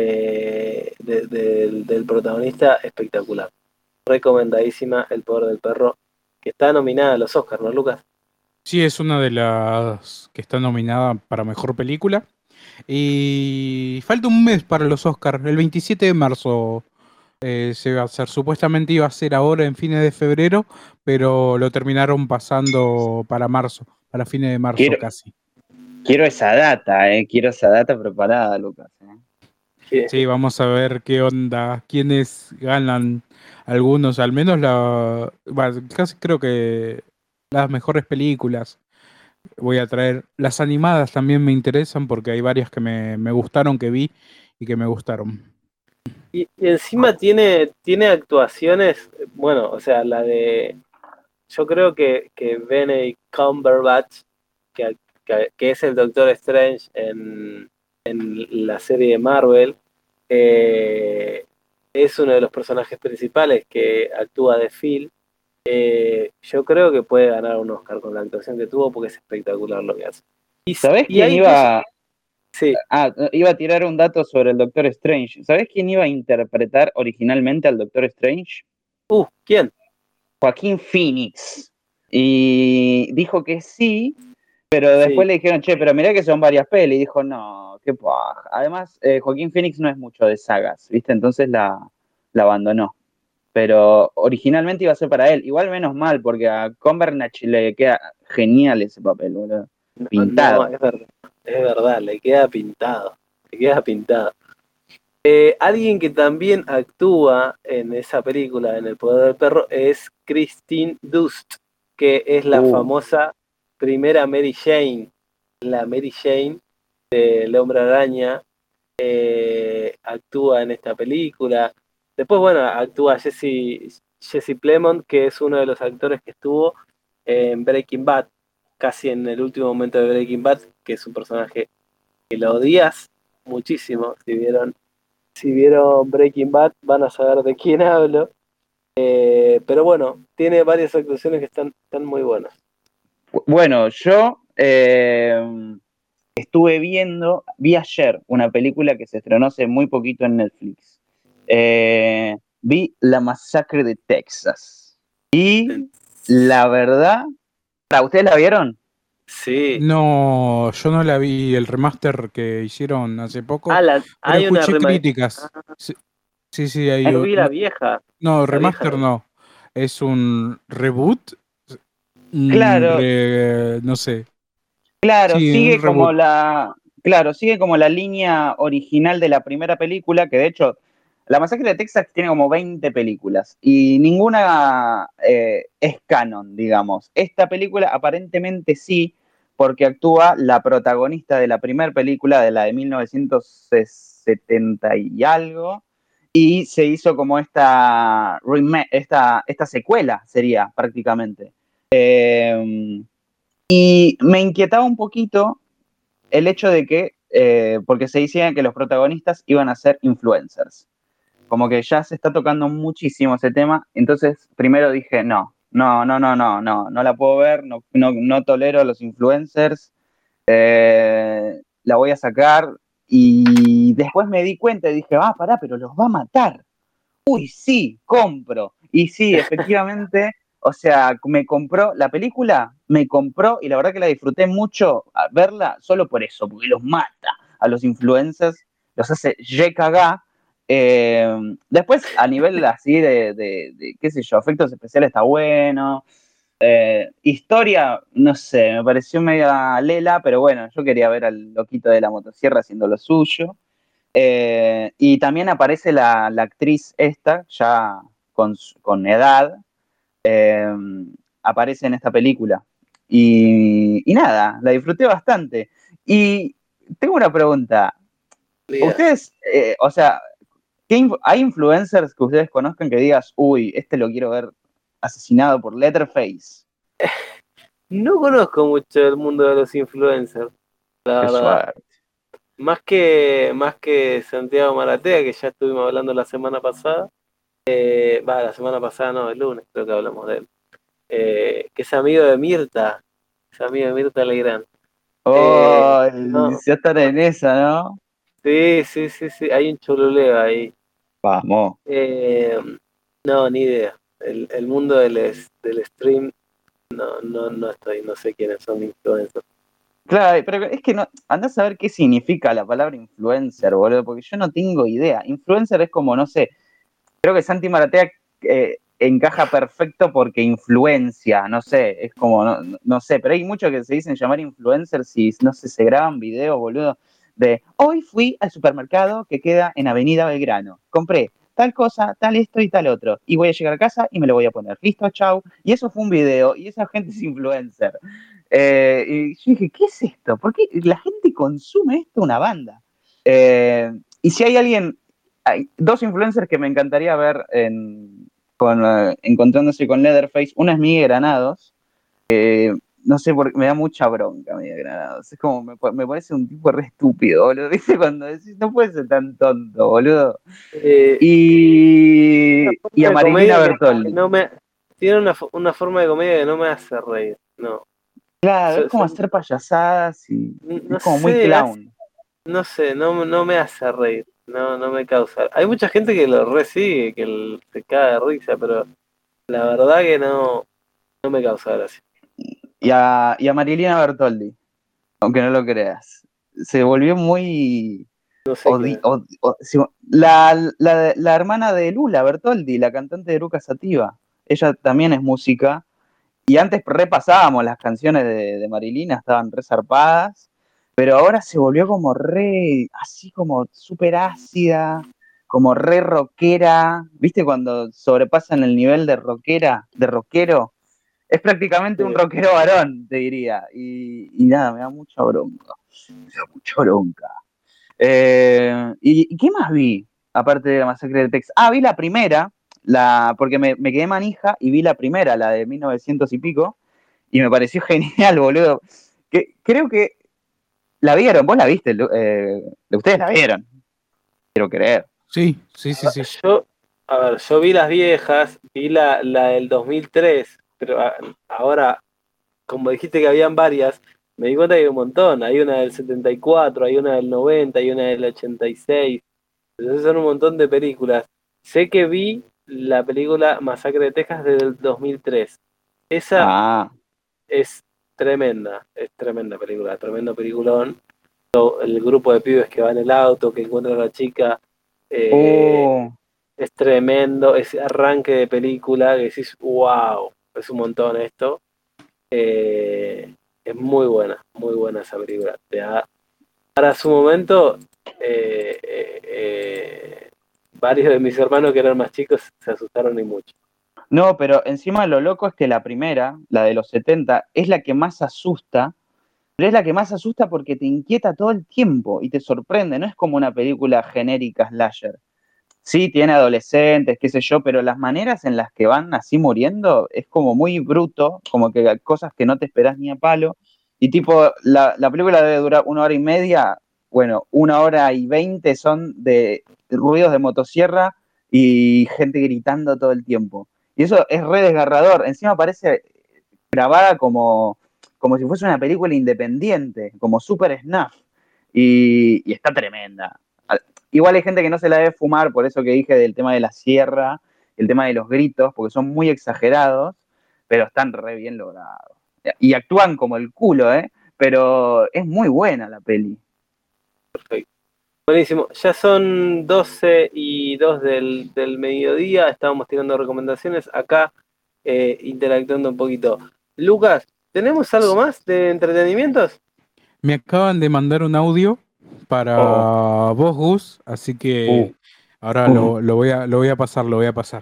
del protagonista espectacular. Recomendadísima El poder del perro, que está nominada a los Oscars, ¿no, Lucas? Sí, es una de las que está nominada para mejor película. Y falta un mes para los Oscars. El 27 de marzo se va a hacer. Supuestamente iba a ser ahora en fines de febrero, pero lo terminaron pasando para marzo, para fines de marzo Quiero, casi. quiero quiero esa data preparada, Lucas. Sí, vamos a ver qué onda, quiénes ganan algunos, al menos casi creo que las mejores películas. Voy a traer las animadas también me interesan porque hay varias que me gustaron, que vi y que me gustaron. Y encima tiene actuaciones, bueno, o sea, yo creo que Benedict Cumberbatch, que es el Doctor Strange en la serie de Marvel, eh, es uno de los personajes principales que actúa de Phil. Yo creo que puede ganar un Oscar con la actuación que tuvo porque es espectacular lo que hace. ¿Sabés Y quién hay incluso, iba? sí, Iba a tirar un dato sobre el Doctor Strange. ¿Sabés quién iba a interpretar originalmente al Doctor Strange? ¿quién? Joaquín Phoenix. Y dijo que sí, pero Sí, después le dijeron, che, pero mirá que son varias pelis. Y dijo, no, qué paja. Además, Joaquín Phoenix no es mucho de sagas, ¿viste? Entonces la abandonó. Pero originalmente iba a ser para él. Igual menos mal, porque a Cumberbatch le queda genial ese papel, boludo. no, Pintado. es verdad, le queda pintado. Alguien que también actúa en esa película, en El poder del perro, es Christine Dust, que es la Uh, famosa primera Mary Jane, la Mary Jane del Hombre Araña. Actúa en esta película. Después, bueno, actúa Jesse Plemons, que es uno de los actores que estuvo en Breaking Bad, casi en el último momento de Breaking Bad, que es un personaje que lo odias muchísimo. Si vieron Breaking Bad, van a saber de quién hablo. Pero bueno, tiene varias actuaciones que están muy buenas. bueno, yo vi ayer una película que se estrenó hace muy poquito en Netflix. Vi La Masacre de Texas. Y la verdad, ¿ustedes la vieron? Sí. No, yo no la vi el remaster que hicieron hace poco, Ah, pero hay una escuché remake. críticas. Sí, sí, sí, Yo vi la vieja. no, La vieja remaster no. no, es un reboot, Claro, no sé, claro, sí, un reboot. sigue como la línea original de la primera película, que de hecho, La Masacre de Texas tiene como 20 películas y ninguna es canon, digamos. Esta película aparentemente sí, porque actúa la protagonista de la primera película, de la de 1970 y algo, y se hizo como esta secuela, sería prácticamente. Y me inquietaba un poquito el hecho de que, porque se decía que los protagonistas iban a ser influencers. Como que ya se está tocando muchísimo ese tema. Entonces, primero dije, no la puedo ver, no tolero a los influencers, la voy a sacar. Y después me di cuenta y dije, pará, pero los va a matar. Uy, sí, compro. Y sí, efectivamente, o sea, me compró la película, me compró y la verdad que la disfruté mucho a verla solo por eso, porque los mata a los influencers, los hace recagar. Después, a nivel así de, qué sé yo, efectos especiales está bueno. Historia, no sé, me pareció media lela, pero bueno, yo quería ver al loquito de la motosierra haciendo lo suyo. Y también aparece la actriz esta, ya con edad, eh, aparece en esta película. Y nada, la disfruté bastante. Y tengo una pregunta. Diga, Ustedes, o sea, ¿hay influencers que ustedes conozcan que digas, uy, este lo quiero ver asesinado por Letterface? no conozco mucho el mundo de los influencers, la Qué verdad. suerte. Más que Santiago Maratea, que ya estuvimos hablando la semana pasada. La semana pasada no, el lunes creo que hablamos de él. Que es amigo de Mirta. Es amigo de Mirta Legrand. Oh, No, ya están en esa, ¿no? sí, sí, sí, sí, hay un chululeo ahí. Vamos. Eh, no, ni idea. El mundo del stream, no estoy, no sé quiénes son influencers. Claro, pero es que no, andás a ver qué significa la palabra influencer, boludo, porque yo no tengo idea. Influencer es como, no sé, creo que Santi Maratea encaja perfecto porque influencia, no sé, es como, no sé, pero hay muchos que se dicen llamar influencers y, no sé, se graban videos, boludo, de hoy fui al supermercado que queda en Avenida Belgrano, compré tal cosa, tal esto y tal otro, y voy a llegar a casa y me lo voy a poner, listo, chau, y eso fue un video, y esa gente es influencer. Y yo dije, ¿qué es esto? ¿Por qué la gente consume esto una banda? Y si hay alguien, hay dos influencers que me encantaría ver encontrándose con Leatherface. Una es Miguel Granados. No sé, por qué me da mucha bronca Miguel Granados. Es como, me parece un tipo re estúpido, boludo. ¿Viste? Cuando decís, no puede ser tan tonto, boludo. Eh, una Y forma a de Marilina comedia que Bertoldi. no me. Tiene una forma de comedia que no me hace reír. No. Claro, es So- como son- hacer payasadas y es no como muy sé, clown. no sé, no me hace reír. No me causa. Hay mucha gente que lo resigue, que se caga de risa, pero la verdad que no me causa gracia. Y a Marilina Bertoldi, aunque no lo creas. Se volvió muy No sé quién es. la hermana de Lula Bertoldi, la cantante de Luca Sativa, ella también es música. Y antes repasábamos las canciones de Marilina, estaban re zarpadas, pero ahora se volvió como re, así como súper ácida, como re rockera. ¿Viste cuando sobrepasan el nivel de rockera, de rockero? Es prácticamente un Sí. rockero varón, te diría. Y nada, me da mucha bronca. Me da mucha bronca. ¿Y qué más vi? Aparte de la masacre de Texas. Vi la primera, porque me quedé manija y vi la primera, la de 1900 y pico, y me pareció genial, boludo. Creo que la vieron, vos la viste, ustedes la vieron, quiero creer. Sí, sí, sí, sí. Yo, a ver, yo vi las viejas, vi la del 2003, pero ahora, como dijiste que habían varias, me di cuenta que hay un montón. Hay una del 74, hay una del 90, hay una del 86. Entonces son un montón de películas. Sé que vi la película Masacre de Texas del 2003. Esa Ah, es tremenda película, tremendo peliculón. El grupo de pibes que va en el auto, que encuentra a la chica, eh, oh, es tremendo. Ese arranque de película que decís, wow, es un montón esto. Es muy buena esa película. Para su momento, eh, eh, eh, varios de mis hermanos que eran más chicos se asustaron y mucho. no, pero encima lo loco es que la primera, la de los 70, es la que más asusta. Pero es la que más asusta porque te inquieta todo el tiempo y te sorprende, no es como una película genérica slasher. sí, tiene adolescentes, qué sé yo, pero las maneras en las que van así muriendo es como muy bruto, como que hay cosas que no te esperás ni a palo. Y tipo, la película debe durar 1 hora y media, bueno, 1 hora y 20 son de ruidos de motosierra y gente gritando todo el tiempo. Y eso es re desgarrador. Encima parece grabada como si fuese una película independiente, como super snuff. Y está tremenda. Igual hay gente que no se la debe fumar, por eso que dije del tema de la sierra, el tema de los gritos, porque son muy exagerados, pero están re bien logrados. Y actúan como el culo, ¿eh? Pero es muy buena la peli. Perfecto. Buenísimo. Ya son 12:02 del mediodía. Estábamos tirando recomendaciones acá, interactuando un poquito. Lucas, ¿tenemos algo más de entretenimientos? Me acaban de mandar un audio para Oh. vos, Gus, así que ahora lo voy a pasar.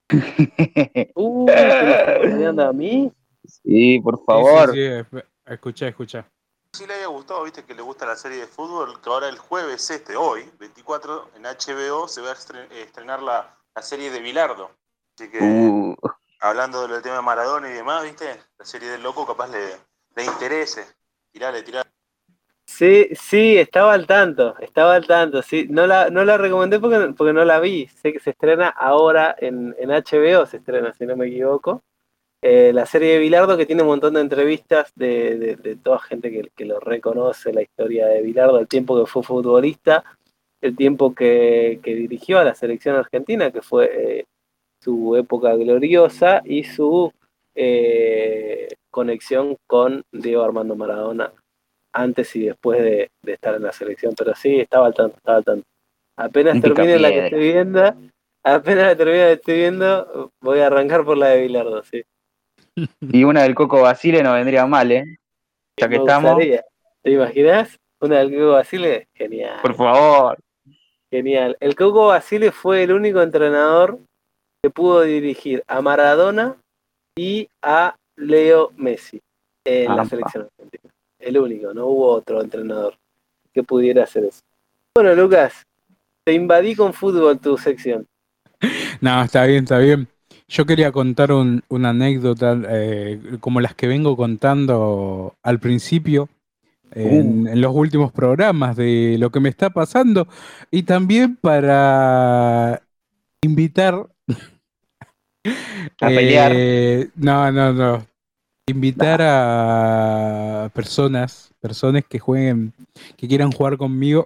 ¿Te lo estás mandando a mí? Sí, por Sí, favor. escucha. Si le haya gustado, viste que le gusta la serie de fútbol, que ahora el jueves hoy, 24, en HBO se va a estrenar la serie de Bilardo. Así que, hablando del tema de Maradona y demás, viste, la serie del loco capaz le interese. Tirale. Sí, estaba al tanto, sí. No la recomendé porque no la vi. Sé que se estrena ahora en HBO, se estrena, si no me equivoco. La serie de Bilardo, que tiene un montón de entrevistas de toda gente que lo reconoce, la historia de Bilardo, el tiempo que fue futbolista, el tiempo que dirigió a la selección argentina, que fue su época gloriosa, y su conexión con Diego Armando Maradona antes y después de estar en la selección. Pero sí, estaba al tanto. Apenas Un termine la que picapiedra. estoy viendo, voy a arrancar por la de Bilardo, sí. Y una del Coco Basile no vendría mal, ¿eh? Ya que Me estamos, gustaría. ¿Te imaginas? Una del Coco Basile, genial. por favor. Genial. El Coco Basile fue el único entrenador que pudo dirigir a Maradona y a Leo Messi en la Ampa. selección argentina. El único, no hubo otro entrenador que pudiera hacer eso. Bueno, Lucas, te invadí con fútbol tu sección. No, está bien. Yo quería contar una anécdota como las que vengo contando al principio, en los últimos programas de lo que me está pasando, y también para invitar A pelear. no. Invitar a personas que jueguen, que quieran jugar conmigo.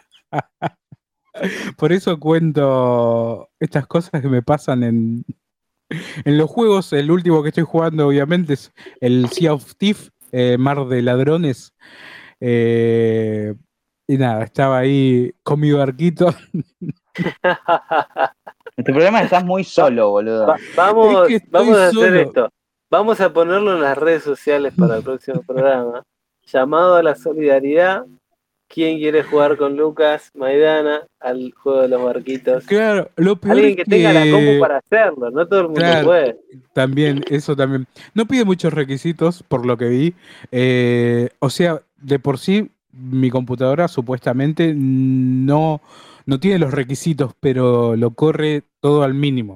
Por eso cuento estas cosas que me pasan en los juegos. El último que estoy jugando, obviamente, es el Sea of Thief, Mar de Ladrones. Y nada, estaba ahí con mi barquito. Este problema es que estás muy solo, boludo. Vamos, Es que estoy vamos a hacer solo. esto. Vamos a ponerlo en las redes sociales para el próximo programa. Llamado a la solidaridad. ¿Quién quiere jugar con Lucas Maidana al juego de los barquitos? Claro, lo peor Alguien es que tenga la compu para hacerlo, no todo el mundo Claro, puede. también, eso también. No pide muchos requisitos, por lo que vi. O sea, de por sí, mi computadora supuestamente no tiene los requisitos, pero lo corre todo al mínimo.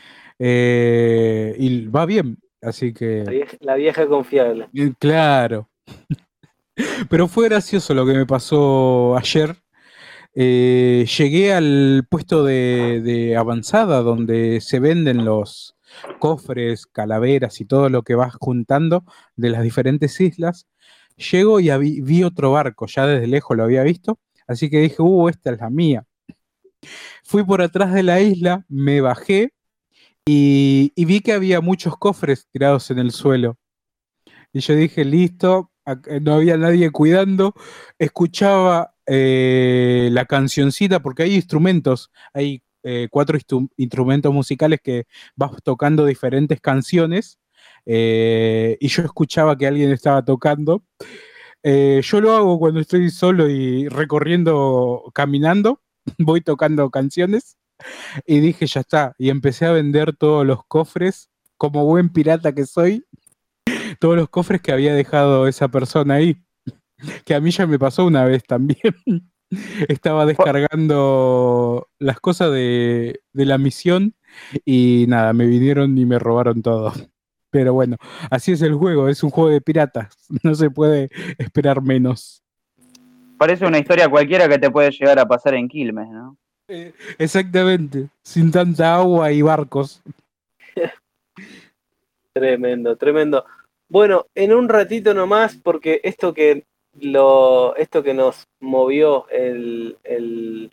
Y va bien, así que, La vieja confiable. claro. Pero fue gracioso lo que me pasó ayer. Llegué al puesto de avanzada donde se venden los cofres, calaveras y todo lo que vas juntando de las diferentes islas. Llego y vi otro barco, ya desde lejos lo había visto, así que dije, esta es la mía. Fui por atrás de la isla, me bajé y vi que había muchos cofres tirados en el suelo. Y yo dije, listo, no había nadie cuidando, escuchaba la cancioncita, porque hay instrumentos, hay 4 instrumentos musicales que vas tocando diferentes canciones, y yo escuchaba que alguien estaba tocando. Yo lo hago cuando estoy solo y recorriendo, caminando, voy tocando canciones, y dije, ya está, y empecé a vender todos los cofres, como buen pirata que soy, todos los cofres que había dejado esa persona ahí, que a mí ya me pasó una vez también. Estaba descargando las cosas de la misión y nada, me vinieron y me robaron todo. Pero bueno, así es el juego, es un juego de piratas, no se puede esperar menos. Parece una historia cualquiera que te puede llegar a pasar en Quilmes, ¿no? Exactamente, sin tanta agua y barcos. Tremendo, tremendo. Bueno, en un ratito nomás, porque esto que nos movió el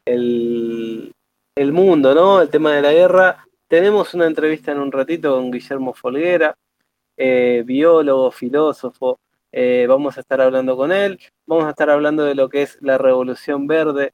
mundo, ¿no? El tema de la guerra. Tenemos una entrevista en un ratito con Guillermo Folguera, biólogo, filósofo. Vamos a estar hablando con él. Vamos a estar hablando de lo que es la Revolución Verde.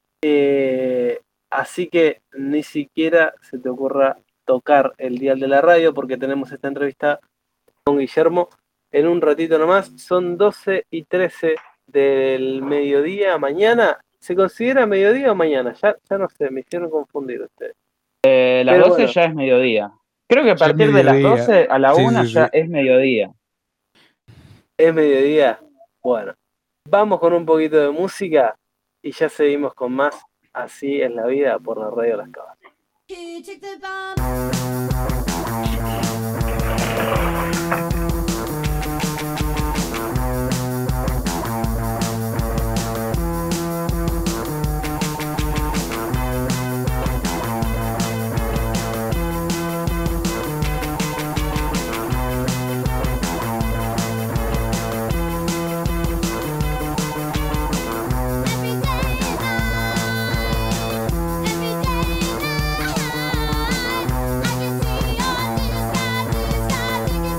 Así que ni siquiera se te ocurra tocar el dial de la radio porque tenemos esta entrevista con Guillermo en un ratito nomás. Son 12:13 del mediodía. Mañana, ¿se considera mediodía o mañana? Ya no sé, me hicieron confundir ustedes. Las Pero 12 bueno. ya es mediodía. Creo que a Ya es partir de las mediodía. 12 a la Sí, 1 sí, ya sí. es mediodía. ¿Es mediodía? Bueno, vamos con un poquito de música y ya seguimos con más. Así es la vida por la radio Las Cabas. Who took the bomb? Every day, night, I can see your little sky, blue sky,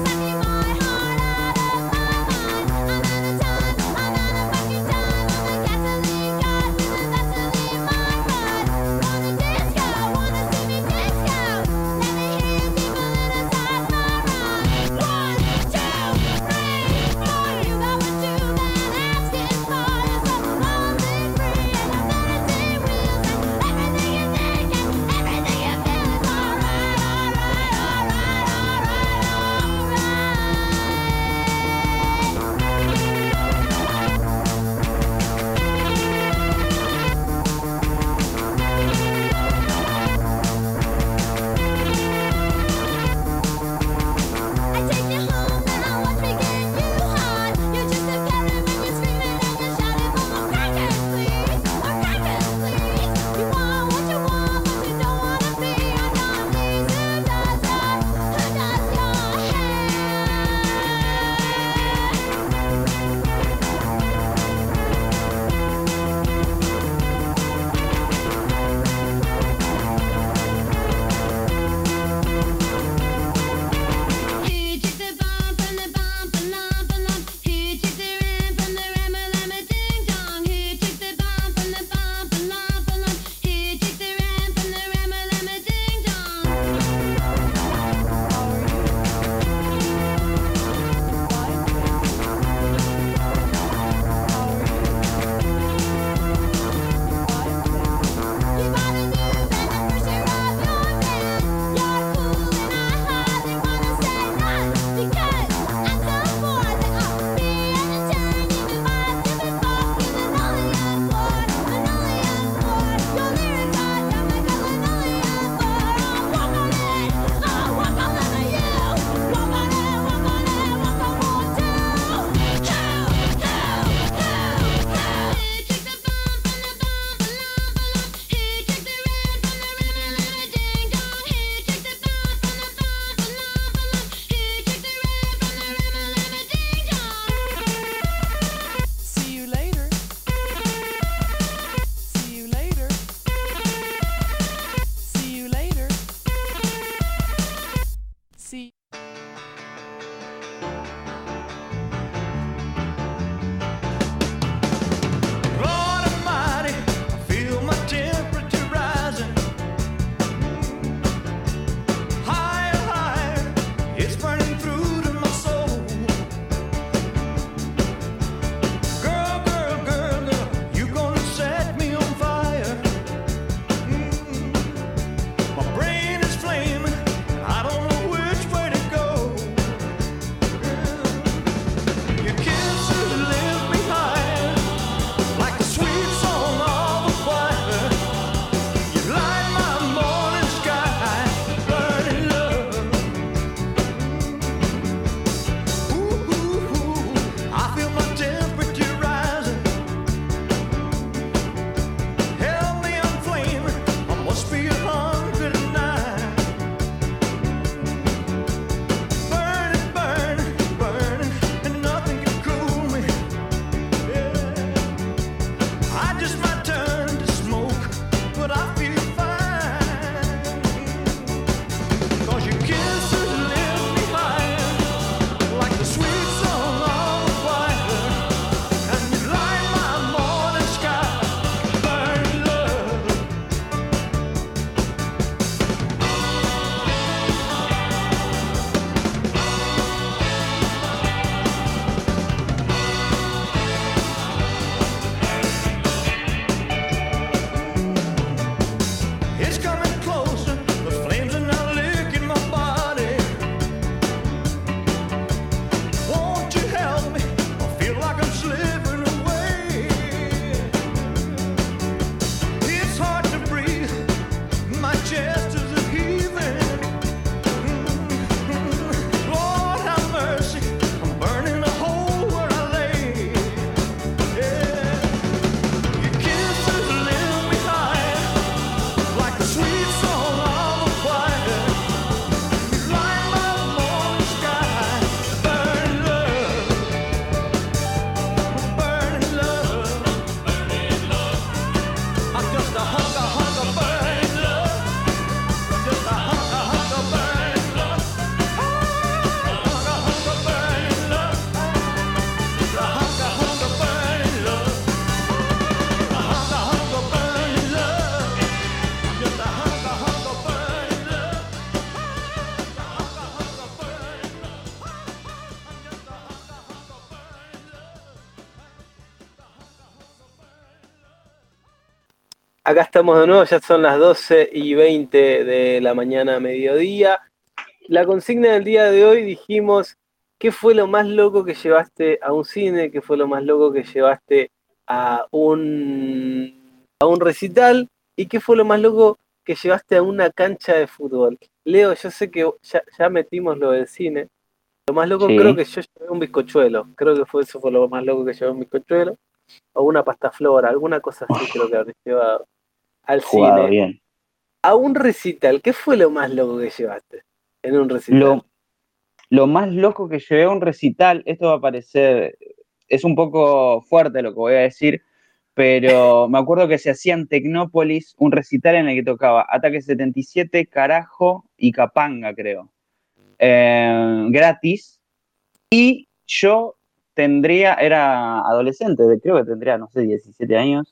Acá estamos de nuevo, ya son las 12:20 de la mañana, mediodía. La consigna del día de hoy dijimos, ¿qué fue lo más loco que llevaste a un cine? ¿Qué fue lo más loco que llevaste a un recital? ¿Y qué fue lo más loco que llevaste a una cancha de fútbol? Leo, yo sé que ya metimos lo del cine. Lo más loco Sí. creo que yo llevé un bizcochuelo. Creo que eso fue lo más loco que llevé un bizcochuelo. O una pasta flora, alguna cosa así creo que habré llevado. Al Jugado cine. bien. A un recital, ¿qué fue lo más loco que llevaste en un recital? Lo más loco que llevé a un recital, esto va a parecer, es un poco fuerte lo que voy a decir, pero me acuerdo que se hacía en Tecnópolis un recital en el que tocaba Ataque 77, Carajo y Capanga, creo. Gratis. Y yo era adolescente, creo que tendría, no sé, 17 años.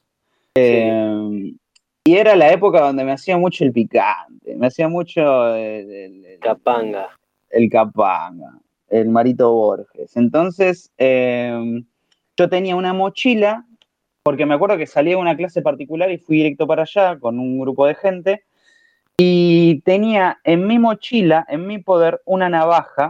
Y era la época donde me hacía mucho el picante, me hacía mucho Capanga. el Capanga, el Marito Borges. Entonces, yo tenía una mochila, porque me acuerdo que salí de una clase particular y fui directo para allá con un grupo de gente, y tenía en mi mochila, en mi poder, una navaja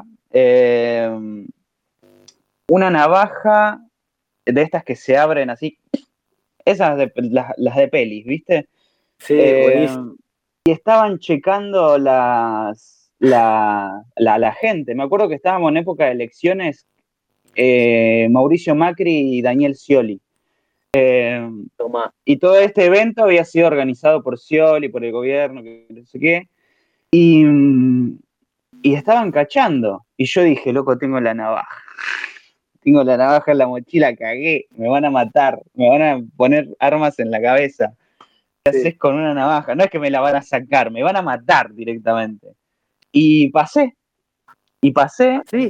de estas que se abren así, esas las de pelis, ¿viste? Sí, buenísimo. Y estaban checando la gente. Me acuerdo que estábamos en época de elecciones, Mauricio Macri y Daniel Scioli. Tomá. Y todo este evento había sido organizado por Scioli, por el gobierno, que no sé qué. Y estaban cachando. Y yo dije, loco, tengo la navaja. Tengo la navaja en la mochila, cagué. Me van a matar. Me van a poner armas en la cabeza. ¿Qué haces con una navaja? No es que me la van a sacar, me van a matar directamente. Y pasé. ¿Sí?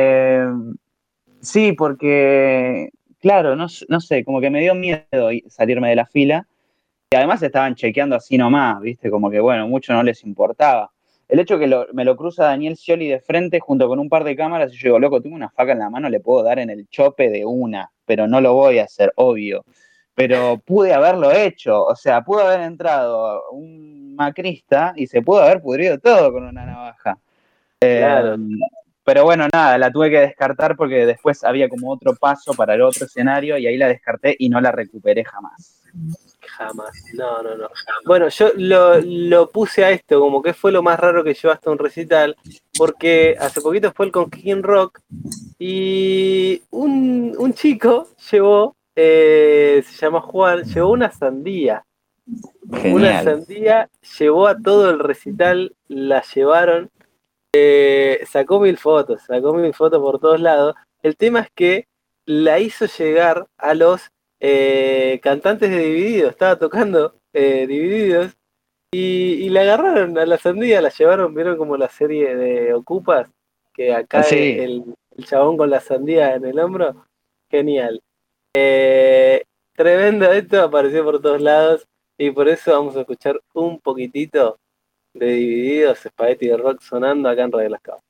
Sí, porque, claro, no sé, como que me dio miedo salirme de la fila. Y además estaban chequeando así nomás, ¿viste? Como que, bueno, mucho no les importaba. El hecho que me lo cruza Daniel Scioli de frente junto con un par de cámaras y yo digo, loco, tengo una faca en la mano, le puedo dar en el chope de una, pero no lo voy a hacer, obvio. Pero pude haberlo hecho, o sea, pudo haber entrado un macrista y se pudo haber pudrido todo con una navaja. Claro. Pero bueno, nada, la tuve que descartar porque después había como otro paso para el otro escenario y ahí la descarté y no la recuperé jamás. Jamás. No. Bueno, yo lo puse a esto, como que fue lo más raro que llevaste a un recital, porque hace poquito fue el Conquistín Rock y un chico llevó, se llama Juan, llevó una sandía. Genial. Una sandía, llevó a todo el recital, la llevaron, sacó mil fotos por todos lados. El tema es que la hizo llegar a los cantantes de Divididos, estaba tocando Divididos y la agarraron a la sandía, la llevaron, vieron como la serie de Ocupas, que acá Sí. el chabón con la sandía en el hombro, genial. Tremendo esto, apareció por todos lados y por eso vamos a escuchar un poquitito de Divididos, Spaghetti de Rock sonando acá en Radio Las Cabas.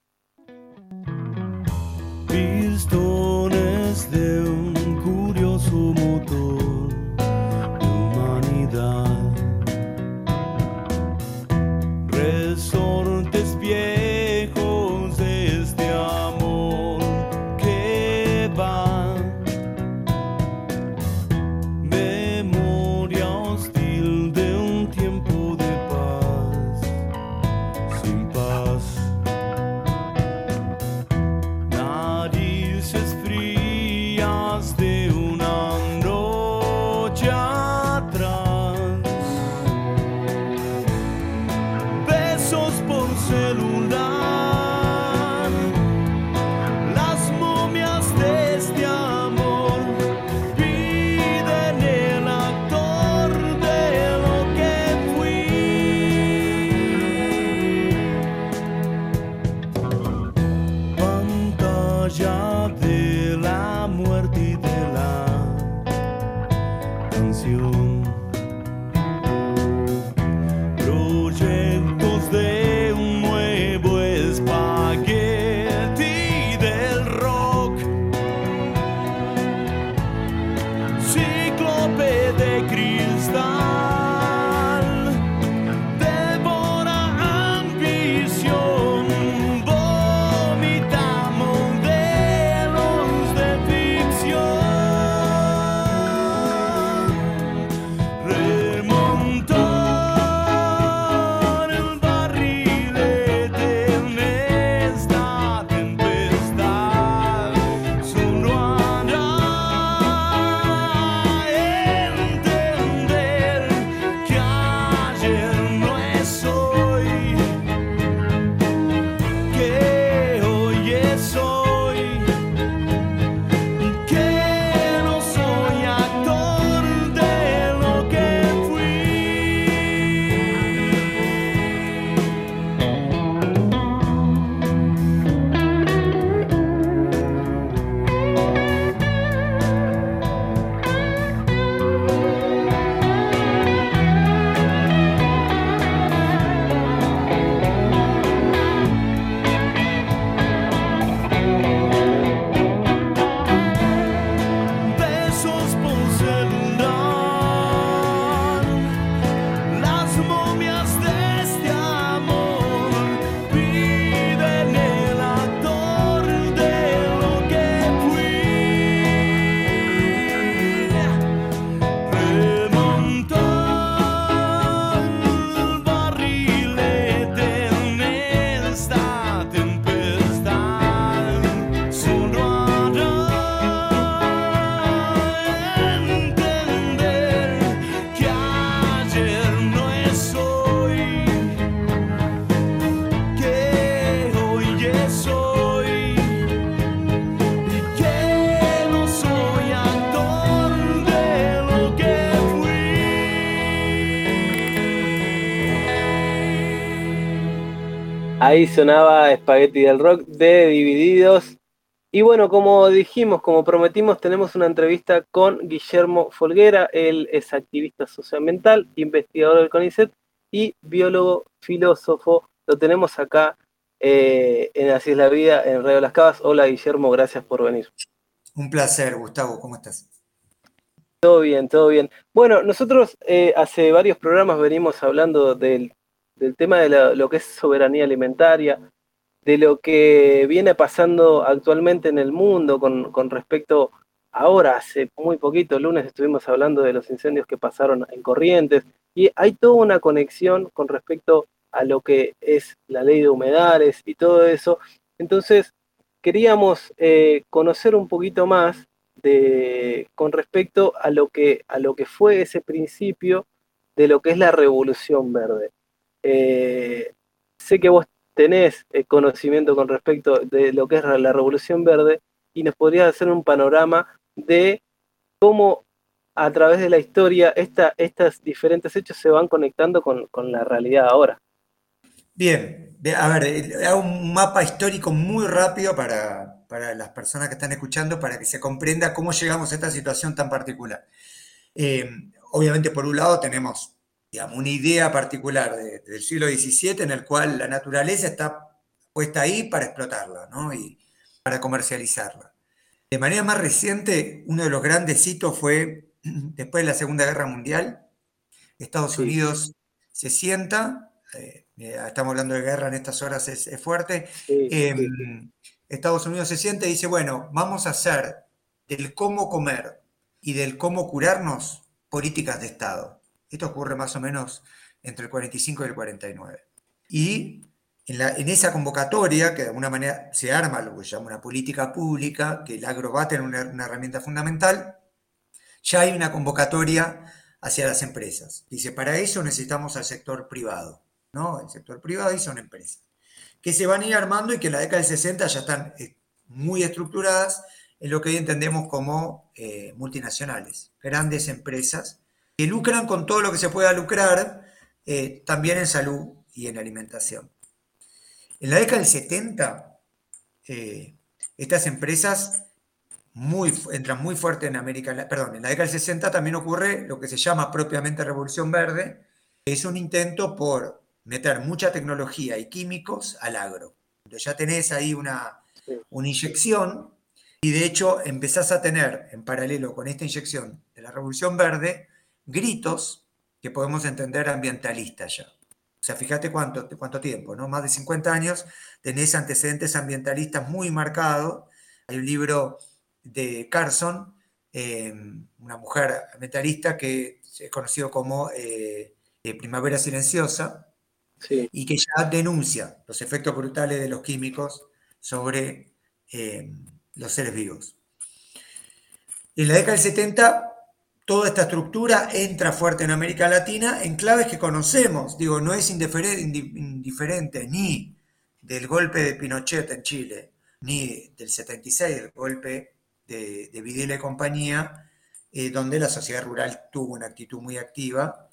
Pistones de un curioso motor de humanidad, resortes viejos de este amor que va, memoria hostil de un tiempo de paz, sin paz. Narices frías de una noche atrás, besos por celular, las momias de este amor piden el actor de lo que fui. Pantalla de la muerte y de la canción, proyectos de un nuevo espagueti del rock, cíclope de cristal. Ahí sonaba Spaghetti del Rock de Divididos. Y bueno, como dijimos, como prometimos, tenemos una entrevista con Guillermo Folguera. Él es activista socioambiental, investigador del CONICET y biólogo filósofo. Lo tenemos acá en Así es la Vida, en Radio Las Cavas. Hola Guillermo, gracias por venir. Un placer, Gustavo, ¿cómo estás? Todo bien, todo bien. Bueno, nosotros hace varios programas venimos hablando del tema de lo que es soberanía alimentaria, de lo que viene pasando actualmente en el mundo con respecto, ahora, hace muy poquito, el lunes estuvimos hablando de los incendios que pasaron en Corrientes, y hay toda una conexión con respecto a lo que es la ley de humedales y todo eso. Entonces, queríamos conocer un poquito más con respecto a lo que fue ese principio de lo que es la Revolución Verde. Sé que vos tenés conocimiento con respecto de lo que es la Revolución Verde y nos podrías hacer un panorama de cómo a través de la historia estos diferentes hechos se van conectando con la realidad ahora. Bien, a ver, hago un mapa histórico muy rápido para las personas que están escuchando, para que se comprenda cómo llegamos a esta situación tan particular. Obviamente, por un lado, tenemos, digamos, una idea particular del siglo XVII en el cual la naturaleza está puesta ahí para explotarla, ¿no? Y para comercializarla. De manera más reciente, uno de los grandes hitos fue, después de la Segunda Guerra Mundial, Estados Unidos se sienta, estamos hablando de guerra en estas horas, es fuerte, Sí. Estados Unidos se sienta y dice, bueno, vamos a hacer del cómo comer y del cómo curarnos políticas de Estado. Esto ocurre más o menos entre el 45 y el 49. Y en esa convocatoria, que de alguna manera se arma lo que se llama una política pública, que el agro va a tener una herramienta fundamental, ya hay una convocatoria hacia las empresas. Dice, para eso necesitamos al sector privado, ¿no? El sector privado y son empresas, que se van a ir armando y que en la década del 60 ya están muy estructuradas en lo que hoy entendemos como multinacionales, grandes empresas, que lucran con todo lo que se pueda lucrar, también en salud y en alimentación. En la década del 70, estas empresas entran muy fuerte en América, perdón, en la década del 60 también ocurre lo que se llama propiamente Revolución Verde, que es un intento por meter mucha tecnología y químicos al agro. Entonces ya tenés ahí una inyección y de hecho empezás a tener en paralelo con esta inyección de la Revolución Verde gritos que podemos entender ambientalistas ya. O sea, fíjate cuánto tiempo, ¿no? Más de 50 años tenés antecedentes ambientalistas muy marcados. Hay un libro de Carson, una mujer ambientalista que es conocido como Primavera Silenciosa, Sí. y que ya denuncia los efectos brutales de los químicos sobre los seres vivos. En la década del 70, toda esta estructura entra fuerte en América Latina en claves que conocemos. Digo, no es indiferente ni del golpe de Pinochet en Chile, ni del 76, del golpe de Videla y compañía, donde la sociedad rural tuvo una actitud muy activa,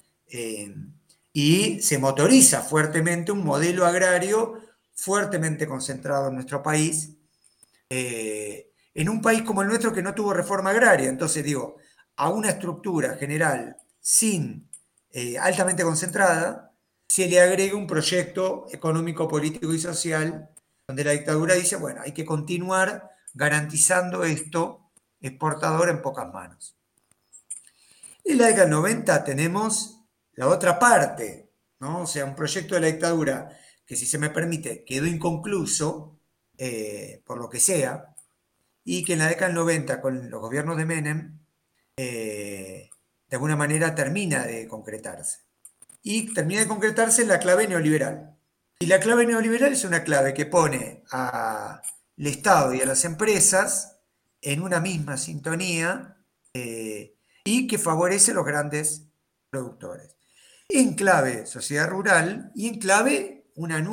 y se motoriza fuertemente un modelo agrario fuertemente concentrado en nuestro país, en un país como el nuestro que no tuvo reforma agraria. Entonces, digo, a una estructura general altamente concentrada, se le agrega un proyecto económico, político y social, donde la dictadura dice, bueno, hay que continuar garantizando esto exportador en pocas manos. En la década del 90 tenemos la otra parte, ¿no? O sea, un proyecto de la dictadura que, si se me permite, quedó inconcluso, por lo que sea, y que en la década del 90, con los gobiernos de Menem, de alguna manera termina de concretarse. Y termina de concretarse en la clave neoliberal. Y la clave neoliberal es una clave que pone al Estado y a las empresas en una misma sintonía, y que favorece a los grandes productores. En clave sociedad rural y en clave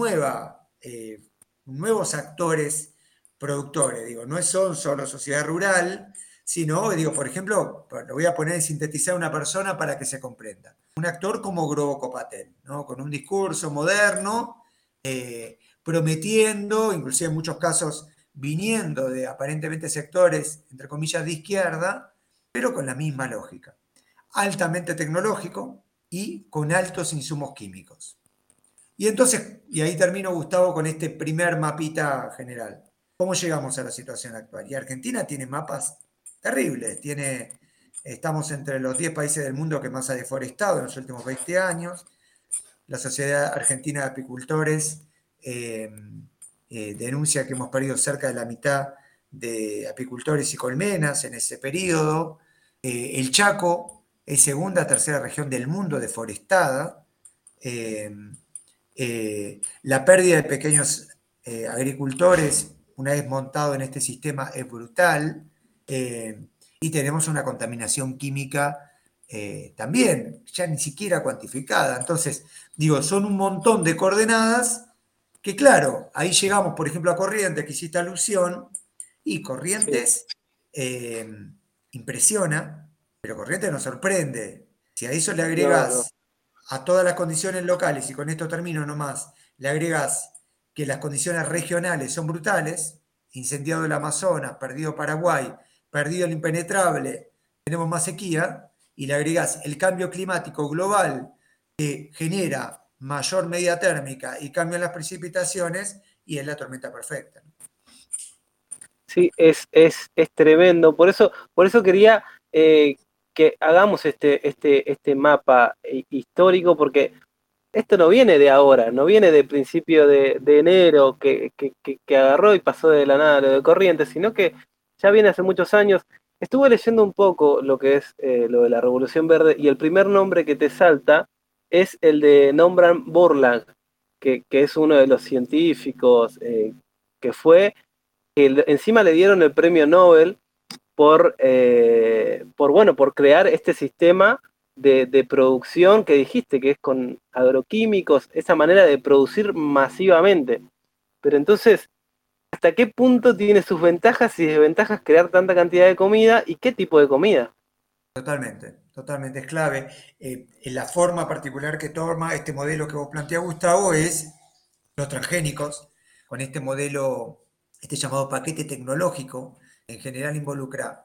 nuevos actores productores. Digo, no son solo sociedad rural, sino, digo, por ejemplo, lo voy a poner en sintetizar a una persona para que se comprenda. Un actor como Grobo Copatel, ¿no? Con un discurso moderno, prometiendo, inclusive en muchos casos viniendo de aparentemente sectores, entre comillas, de izquierda, pero con la misma lógica. Altamente tecnológico y con altos insumos químicos. Y entonces, y ahí termino, Gustavo, con este primer mapita general. ¿Cómo llegamos a la situación actual? Y Argentina tiene mapas terribles. Estamos entre los 10 países del mundo que más ha deforestado en los últimos 20 años. La Sociedad Argentina de Apicultores denuncia que hemos perdido cerca de la mitad de apicultores y colmenas en ese periodo. El Chaco es segunda, tercera región del mundo deforestada. La pérdida de pequeños agricultores, una vez montado en este sistema, es brutal. Y tenemos una contaminación química también, ya ni siquiera cuantificada. Entonces, digo, son un montón de coordenadas que, claro, ahí llegamos, por ejemplo, a Corrientes, que hiciste alusión, y Corrientes impresiona, pero Corrientes nos sorprende. Si a eso le agregas a todas las condiciones locales, y con esto termino nomás, le agregas que las condiciones regionales son brutales, incendiado el Amazonas, perdido Paraguay, perdido el impenetrable, tenemos más sequía, y le agregás el cambio climático global que genera mayor media térmica y cambian las precipitaciones, y es la tormenta perfecta. Sí, es tremendo. Por eso quería que hagamos este mapa histórico, porque esto no viene de ahora, no viene de principio de enero que agarró y pasó de la nada lo de Corrientes, sino que ya viene hace muchos años. Estuve leyendo un poco lo que es lo de la Revolución Verde, y el primer nombre que te salta es el de Norman Borlaug, que es uno de los científicos que fue, que encima le dieron el premio Nobel por crear este sistema de producción que dijiste, que es con agroquímicos, esa manera de producir masivamente. Pero entonces, ¿hasta qué punto tiene sus ventajas y desventajas crear tanta cantidad de comida, y qué tipo de comida? Totalmente es clave. La forma particular que toma este modelo que vos planteás, Gustavo, es los transgénicos, con este modelo, este llamado paquete tecnológico, en general involucra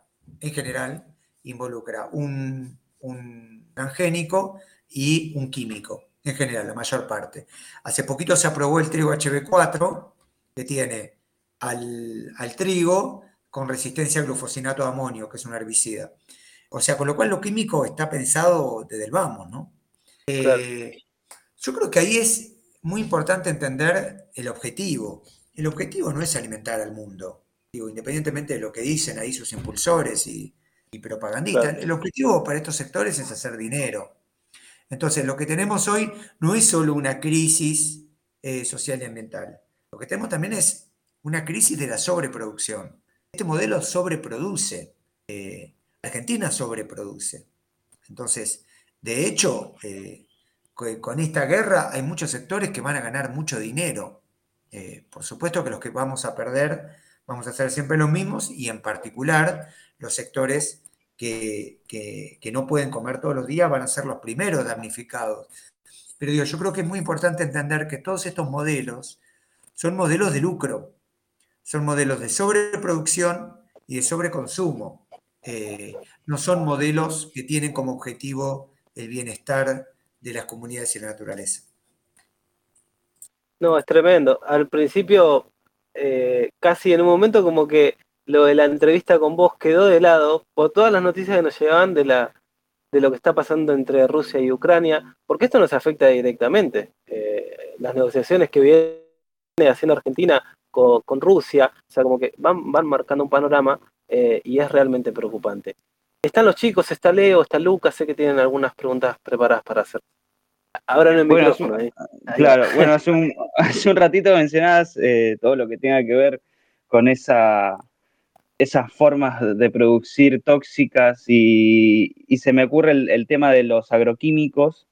un transgénico y un químico, en general, la mayor parte. Hace poquito se aprobó el trigo HB4, que tiene al trigo con resistencia al glufosinato de amonio, que es un herbicida. O sea, con lo cual lo químico está pensado desde el vamos, ¿no? Claro. Yo creo que ahí es muy importante entender el objetivo. El objetivo no es alimentar al mundo, digo, independientemente de lo que dicen ahí sus impulsores y propagandistas. Claro. El objetivo para estos sectores es hacer dinero. Entonces, lo que tenemos hoy no es solo una crisis social y ambiental. Lo que tenemos también es una crisis de la sobreproducción. Este modelo sobreproduce. Argentina sobreproduce. Entonces, de hecho, con esta guerra hay muchos sectores que van a ganar mucho dinero. Por supuesto que los que vamos a perder vamos a hacer siempre los mismos, y en particular los sectores que no pueden comer todos los días van a ser los primeros damnificados. Pero digo, yo creo que es muy importante entender que todos estos modelos son modelos de lucro, son modelos de sobreproducción y de sobreconsumo. No son modelos que tienen como objetivo el bienestar de las comunidades y la naturaleza. No, es tremendo. Al principio, casi en un momento como que lo de la entrevista con vos quedó de lado por todas las noticias que nos llegaban de lo que está pasando entre Rusia y Ucrania, porque esto nos afecta directamente. Las negociaciones que viene haciendo Argentina con Rusia, o sea, como que van marcando un panorama, y es realmente preocupante. Están los chicos, está Leo, está Lucas, sé que tienen algunas preguntas preparadas para hacer. Abran el micrófono. Claro, bueno, hace un ratito mencionabas todo lo que tenga que ver con esas formas de producir tóxicas, y se me ocurre el tema de los agroquímicos,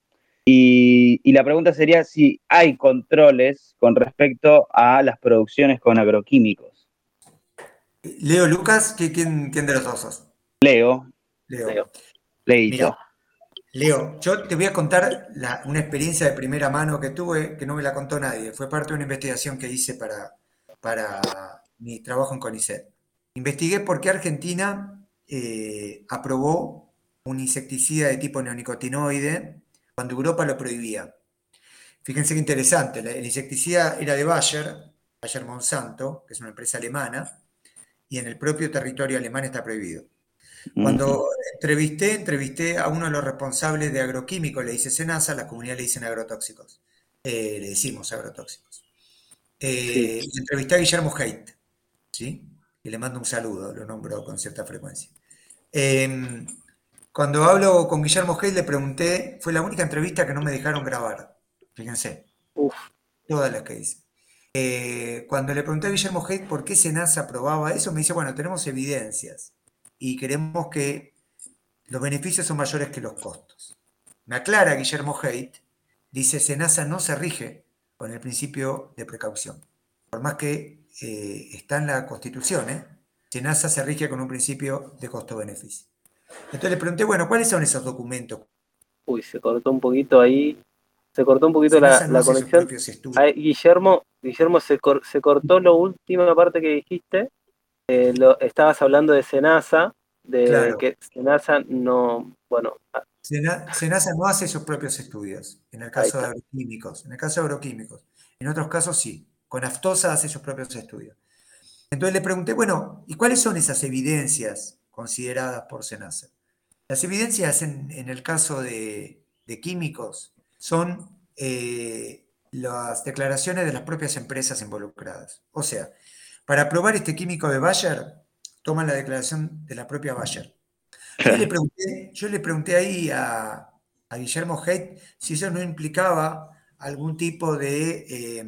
y la pregunta sería si hay controles con respecto a las producciones con agroquímicos. Leo, Lucas, ¿quién de los dos sos? Leo. Leo. Leito. Mirá, Leo, yo te voy a contar una experiencia de primera mano que tuve, que no me la contó nadie. Fue parte de una investigación que hice para mi trabajo en CONICET. Investigué por qué Argentina aprobó un insecticida de tipo neonicotinoide cuando Europa lo prohibía. Fíjense qué interesante, el insecticida era de Bayer Monsanto, que es una empresa alemana, y en el propio territorio alemán está prohibido. Cuando entrevisté a uno de los responsables de agroquímicos, le dice SENASA, la comunidad le dicen agrotóxicos. Le decimos agrotóxicos. Y entrevisté a Guillermo Haidt, ¿sí? Y le mando un saludo, lo nombro con cierta frecuencia. Cuando hablo con Guillermo Haidt le pregunté, fue la única entrevista que no me dejaron grabar. Fíjense, todas las que hice. Cuando le pregunté a Guillermo Haidt por qué SENASA aprobaba eso, me dice, bueno, tenemos evidencias y queremos que los beneficios son mayores que los costos. Me aclara Guillermo Haidt, dice, SENASA no se rige con el principio de precaución. Por más que está en la Constitución, SENASA se rige con un principio de costo-beneficio. Entonces le pregunté, bueno, ¿cuáles son esos documentos? Uy, se cortó un poquito ahí. Se cortó un poquito SENASA no la hace sus conexión. propios estudios. Ay, Guillermo, se cortó la última parte que dijiste. Estabas hablando de SENASA, de Claro. que SENASA no, bueno, SENASA no hace sus propios estudios, en el caso Ahí de está. agroquímicos. En el caso de agroquímicos. En otros casos sí. Con Aftosa hace sus propios estudios. Entonces le pregunté, bueno, ¿y cuáles son esas evidencias consideradas por SENASA? Las evidencias en el caso de químicos son las declaraciones de las propias empresas involucradas. O sea, para aprobar este químico de Bayer, toman la declaración de la propia Bayer. Yo le pregunté ahí a Guillermo Haidt si eso no implicaba algún tipo de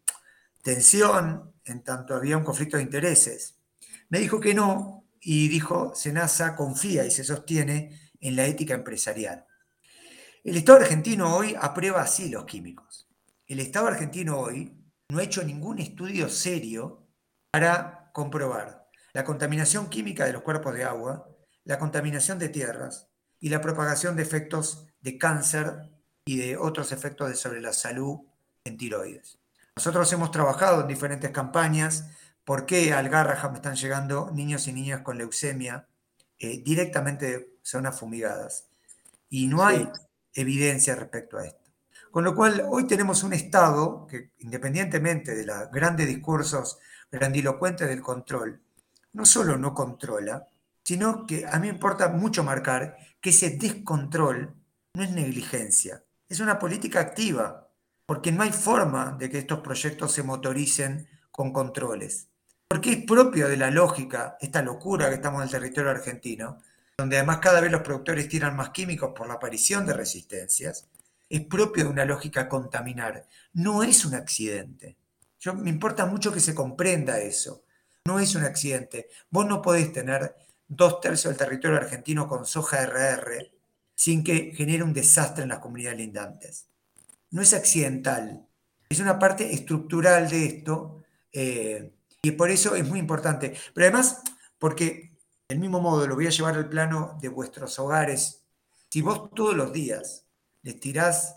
tensión en tanto había un conflicto de intereses. Me dijo que no y dijo, SENASA confía y se sostiene en la ética empresarial. El Estado argentino hoy aprueba así los químicos. El Estado argentino hoy no ha hecho ningún estudio serio para comprobar la contaminación química de los cuerpos de agua, la contaminación de tierras y la propagación de efectos de cáncer y de otros efectos sobre la salud en tiroides. Nosotros hemos trabajado en diferentes campañas. ¿Por qué al Garrahan me están llegando niños y niñas con leucemia directamente de zonas fumigadas? Y no hay evidencia respecto a esto. Con lo cual, hoy tenemos un Estado que, independientemente de los grandes discursos grandilocuentes del control, no solo no controla, sino que a mí me importa mucho marcar que ese descontrol no es negligencia, es una política activa, porque no hay forma de que estos proyectos se motoricen con controles. Porque es propio de la lógica, esta locura que estamos en el territorio argentino, donde además cada vez los productores tiran más químicos por la aparición de resistencias, es propio de una lógica contaminar. No es un accidente. Me importa mucho que se comprenda eso. No es un accidente. Vos no podés tener 2/3 del territorio argentino con soja RR sin que genere un desastre en las comunidades lindantes. No es accidental. Es una parte estructural de esto y por eso es muy importante. Pero además, porque del mismo modo lo voy a llevar al plano de vuestros hogares. Si vos todos los días les tirás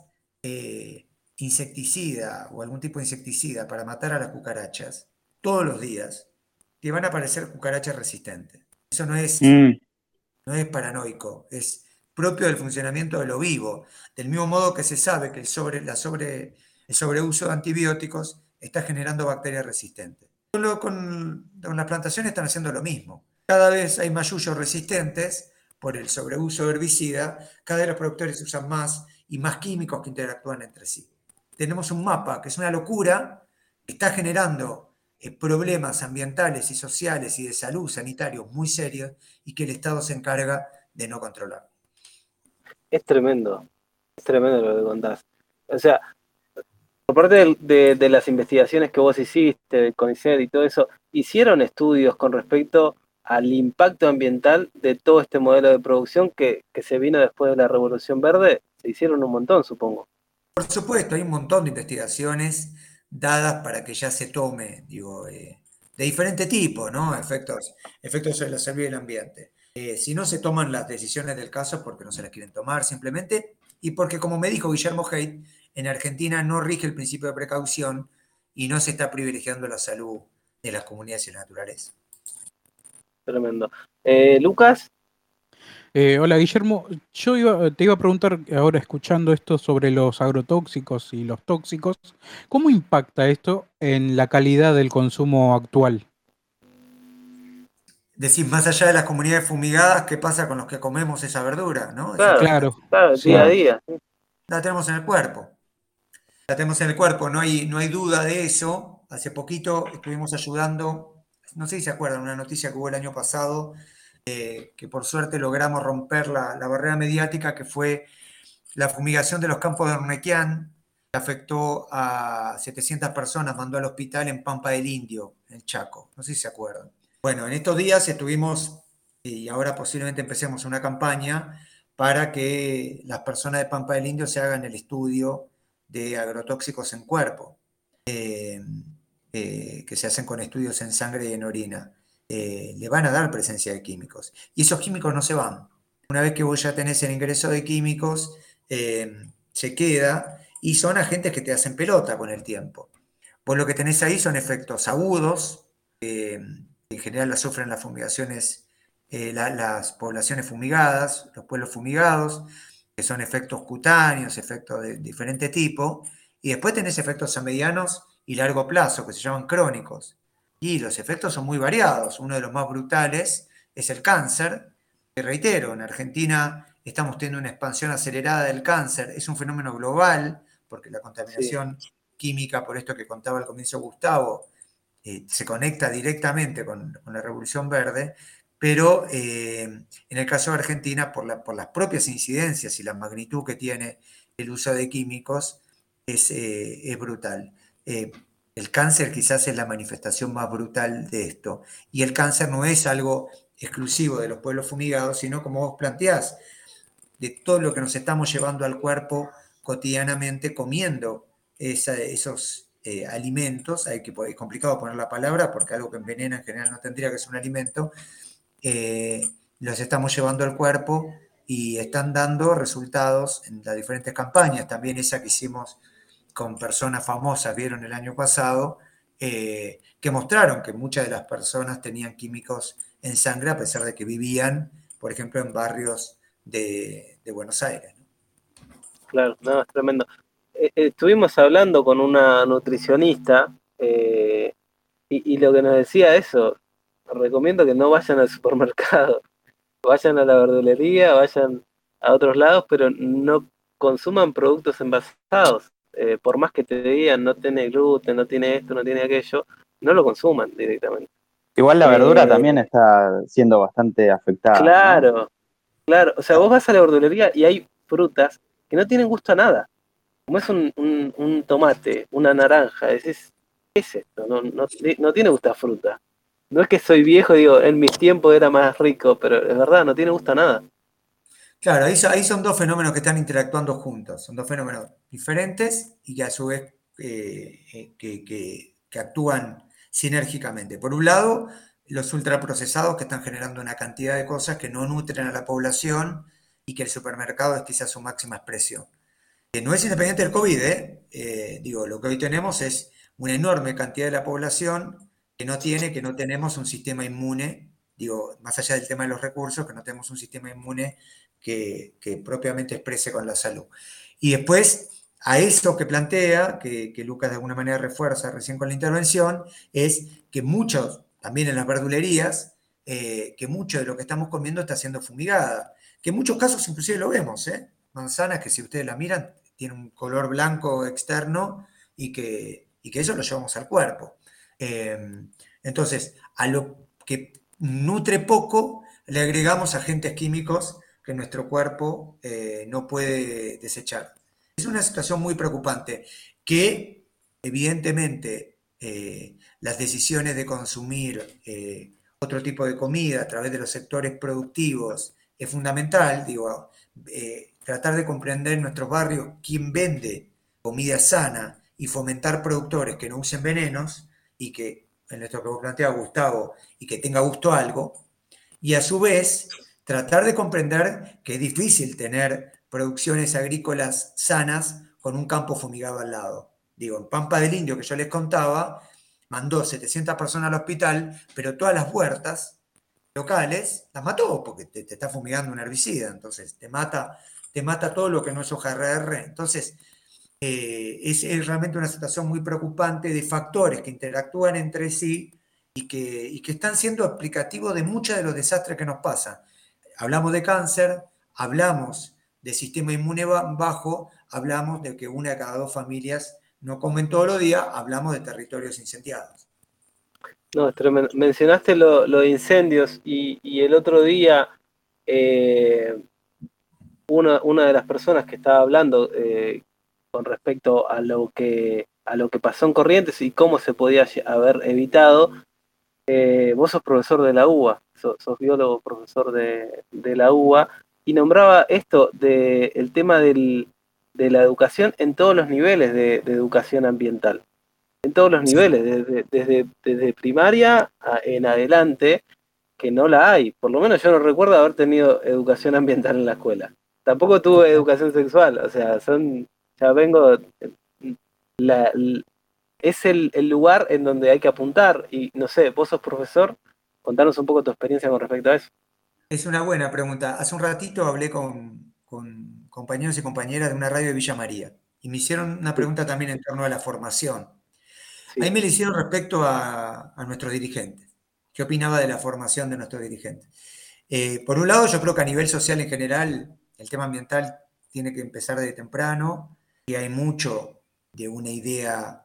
insecticida o algún tipo de insecticida para matar a las cucarachas, todos los días, te van a aparecer cucarachas resistentes. Eso no es paranoico, es propio del funcionamiento de lo vivo. Del mismo modo que se sabe que el sobreuso de antibióticos está generando bacterias resistentes. Con las plantaciones están haciendo lo mismo. Cada vez hay más yuyos resistentes por el sobreuso de herbicida, cada vez los productores usan más y más químicos que interactúan entre sí. Tenemos un mapa que es una locura, que está generando problemas ambientales y sociales y de salud sanitarios muy serios y que el Estado se encarga de no controlar. Es tremendo lo que contás. O sea, por parte de las investigaciones que vos hiciste, de CONICET y todo eso, ¿hicieron estudios con respecto al impacto ambiental de todo este modelo de producción que se vino después de la Revolución Verde? Se hicieron un montón, supongo. Por supuesto, hay un montón de investigaciones dadas para que ya se tome, de diferente tipo, ¿no? Efectos sobre la salud y el ambiente. Si no se toman las decisiones del caso porque no se las quieren tomar simplemente, y porque, como me dijo Guillermo Haidt, en Argentina no rige el principio de precaución y no se está privilegiando la salud de las comunidades y la naturaleza. Tremendo. Lucas, Hola Guillermo, te iba a preguntar ahora escuchando esto sobre los agrotóxicos y los tóxicos, ¿cómo impacta esto en la calidad del consumo actual? Decir, más allá de las comunidades fumigadas, ¿qué pasa con los que comemos esa verdura? ¿No? Esa claro, planta. Claro, claro, sí, día a día. La tenemos en el cuerpo. La tenemos en el cuerpo, no hay duda de eso. Hace poquito estuvimos ayudando, no sé si se acuerdan, una noticia que hubo el año pasado, que por suerte logramos romper la barrera mediática, que fue la fumigación de los campos de Ornequián, que afectó a 700 personas, mandó al hospital en Pampa del Indio, en Chaco. No sé si se acuerdan. Bueno, en estos días estuvimos, y ahora posiblemente empecemos una campaña para que las personas de Pampa del Indio se hagan el estudio de agrotóxicos en cuerpo, que se hacen con estudios en sangre y en orina. Le van a dar presencia de químicos. Y esos químicos no se van. Una vez que vos ya tenés el ingreso de químicos, se queda, y son agentes que te hacen pelota con el tiempo. Vos lo que tenés ahí son efectos agudos, en general las sufren las fumigaciones, las poblaciones fumigadas, los pueblos fumigados, que son efectos cutáneos, efectos de diferente tipo, y después tenés efectos a medianos y largo plazo, que se llaman crónicos. Y los efectos son muy variados. Uno de los más brutales es el cáncer, que reitero, en Argentina estamos teniendo una expansión acelerada del cáncer, es un fenómeno global, porque la contaminación química, por esto que contaba al comienzo Gustavo, se conecta directamente con la Revolución Verde, pero en el caso de Argentina, por las propias incidencias y la magnitud que tiene el uso de químicos, es brutal. El cáncer quizás es la manifestación más brutal de esto, y el cáncer no es algo exclusivo de los pueblos fumigados, sino, como vos planteás, de todo lo que nos estamos llevando al cuerpo cotidianamente comiendo esos alimentos. Es complicado poner la palabra porque algo que envenena en general no tendría que ser un alimento. Los estamos llevando al cuerpo y están dando resultados en las diferentes campañas. También esa que hicimos con personas famosas, vieron el año pasado, que mostraron que muchas de las personas tenían químicos en sangre a pesar de que vivían, por ejemplo, en barrios de Buenos Aires. Claro, no, es tremendo. Estuvimos hablando con una nutricionista y lo que nos decía eso, recomiendo que no vayan al supermercado, vayan a la verdulería, vayan a otros lados, pero no consuman productos envasados. Por más que te digan no tiene gluten, no tiene esto, no tiene aquello, no lo consuman directamente. Igual la verdura también está siendo bastante afectada, ¿no? Claro, claro. O sea, vos vas a la verdulería y hay frutas que no tienen gusto a nada. Como es un tomate, una naranja, decís, ¿qué es esto? No tiene gusto a fruta. No es que soy viejo, digo, en mis tiempos era más rico, pero es verdad, no tiene gusto a nada. Claro, ahí son dos fenómenos que están interactuando juntos. Son dos fenómenos diferentes y que a su vez que actúan sinérgicamente. Por un lado, los ultraprocesados, que están generando una cantidad de cosas que no nutren a la población y que el supermercado es quizás su máxima expresión. No es independiente del COVID, digo, lo que hoy tenemos es una enorme cantidad de la población que no tenemos un sistema inmune, digo, más allá del tema de los recursos, que no tenemos un sistema inmune que propiamente exprese con la salud. Y después, a eso que plantea, que Lucas de alguna manera refuerza recién con la intervención, es que muchos, también en las verdulerías, que mucho de lo que estamos comiendo está siendo fumigada, que en muchos casos inclusive lo vemos, manzanas que si ustedes la miran, tienen un color blanco externo y que eso lo llevamos al cuerpo. Entonces, a lo que nutre poco, le agregamos agentes químicos que nuestro cuerpo no puede desechar. Es una situación muy preocupante que, evidentemente, las decisiones de consumir otro tipo de comida a través de los sectores productivos es fundamental. Digo, tratar de comprender en nuestros barrios quién vende comida sana y fomentar productores que no usen venenos y que, en esto que vos planteabas, Gustavo, y que tenga gusto a algo, y a su vez tratar de comprender que es difícil tener producciones agrícolas sanas con un campo fumigado al lado. Digo, en Pampa del Indio, que yo les contaba, mandó 700 personas al hospital, pero todas las huertas locales las mató porque te está fumigando un herbicida, entonces te mata todo lo que no es hoja RR. Entonces, es realmente una situación muy preocupante de factores que interactúan entre sí y que están siendo explicativos de muchos de los desastres que nos pasan. Hablamos de cáncer, hablamos de sistema inmune bajo, hablamos de que una de cada 2 familias no comen todos los días, hablamos de territorios incendiados. No, es tremendo. Mencionaste lo de incendios y el otro día una de las personas que estaba hablando con respecto a lo que pasó en Corrientes y cómo se podía haber evitado. Vos sos profesor de la UBA, sos biólogo profesor de la UBA, y nombraba esto el tema de la educación en todos los niveles de educación ambiental. En todos los niveles, desde primaria en adelante, que no la hay. Por lo menos yo no recuerdo haber tenido educación ambiental en la escuela. Tampoco tuve educación sexual, o sea, ya vengo... es el lugar en donde hay que apuntar, y no sé, vos sos profesor, contanos un poco tu experiencia con respecto a eso. Es una buena pregunta. Hace un ratito hablé con compañeros y compañeras de una radio de Villa María y me hicieron una pregunta también en torno a la formación. Sí. Ahí me la hicieron respecto a nuestros dirigentes. ¿Qué opinaba de la formación de nuestros dirigentes? Por un lado, yo creo que a nivel social en general, el tema ambiental tiene que empezar de temprano y hay mucho de una idea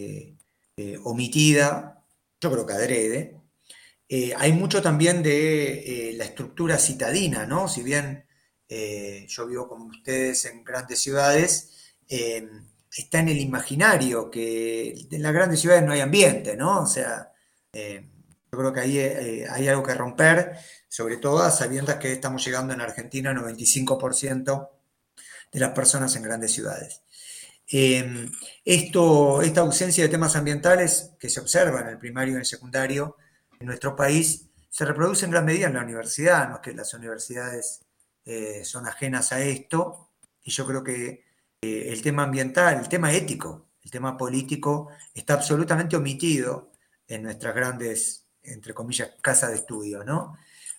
omitida, yo creo que adrede. Hay mucho también de la estructura citadina, ¿no? Si bien yo vivo como ustedes en grandes ciudades, está en el imaginario que en las grandes ciudades no hay ambiente, ¿no? O sea, yo creo que ahí hay algo que romper, sobre todo a sabiendas que estamos llegando en Argentina al 95% de las personas en grandes ciudades. Esta ausencia de temas ambientales que se observa en el primario y en el secundario en nuestro país se reproduce en gran medida en la universidad, no es que las universidades son ajenas a esto, y yo creo que el tema ambiental, el tema ético, el tema político está absolutamente omitido en nuestras grandes, entre comillas, casas de estudio, ¿no?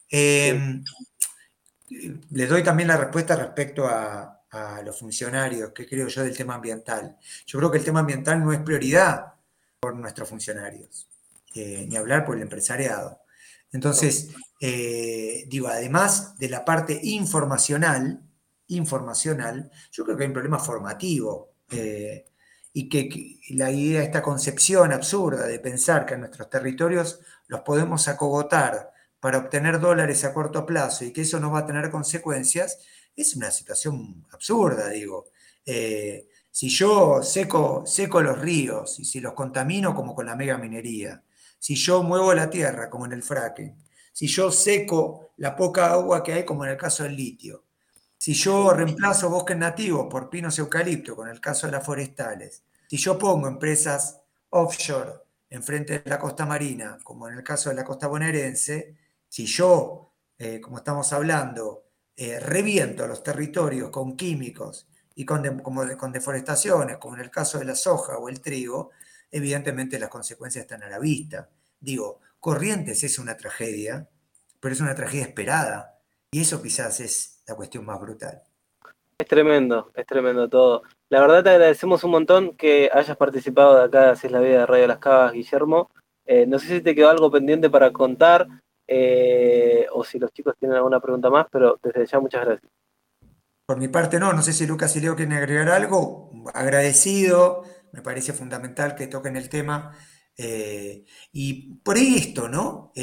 Les doy también la respuesta respecto a los funcionarios, ¿qué creo yo del tema ambiental? Yo creo que el tema ambiental no es prioridad por nuestros funcionarios, ni hablar por el empresariado. Entonces, digo, además de la parte informacional, yo creo que hay un problema formativo y que la idea, esta concepción absurda de pensar que en nuestros territorios los podemos acogotar para obtener dólares a corto plazo y que eso no va a tener consecuencias, es una situación absurda, digo. Si yo seco los ríos y si los contamino como con la megaminería, si yo muevo la tierra como en el fracking, si yo seco la poca agua que hay como en el caso del litio, si yo reemplazo bosques nativos por pinos y eucalipto, con el caso de las forestales, si yo pongo empresas offshore enfrente de la costa marina, como en el caso de la costa bonaerense, si yo, como estamos hablando, reviento los territorios con químicos y con deforestaciones, como en el caso de la soja o el trigo, evidentemente las consecuencias están a la vista. Digo, Corrientes es una tragedia, pero es una tragedia esperada, y eso quizás es la cuestión más brutal. Es tremendo todo. La verdad te agradecemos un montón que hayas participado de acá, Así es la vida de Radio Las Cavas, Guillermo. No sé si te quedó algo pendiente para contar, o si los chicos tienen alguna pregunta más, pero desde ya muchas gracias. Por mi parte no sé si Lucas y Leo quieren agregar algo. Agradecido, me parece fundamental que toquen el tema. Y por ahí esto, ¿no?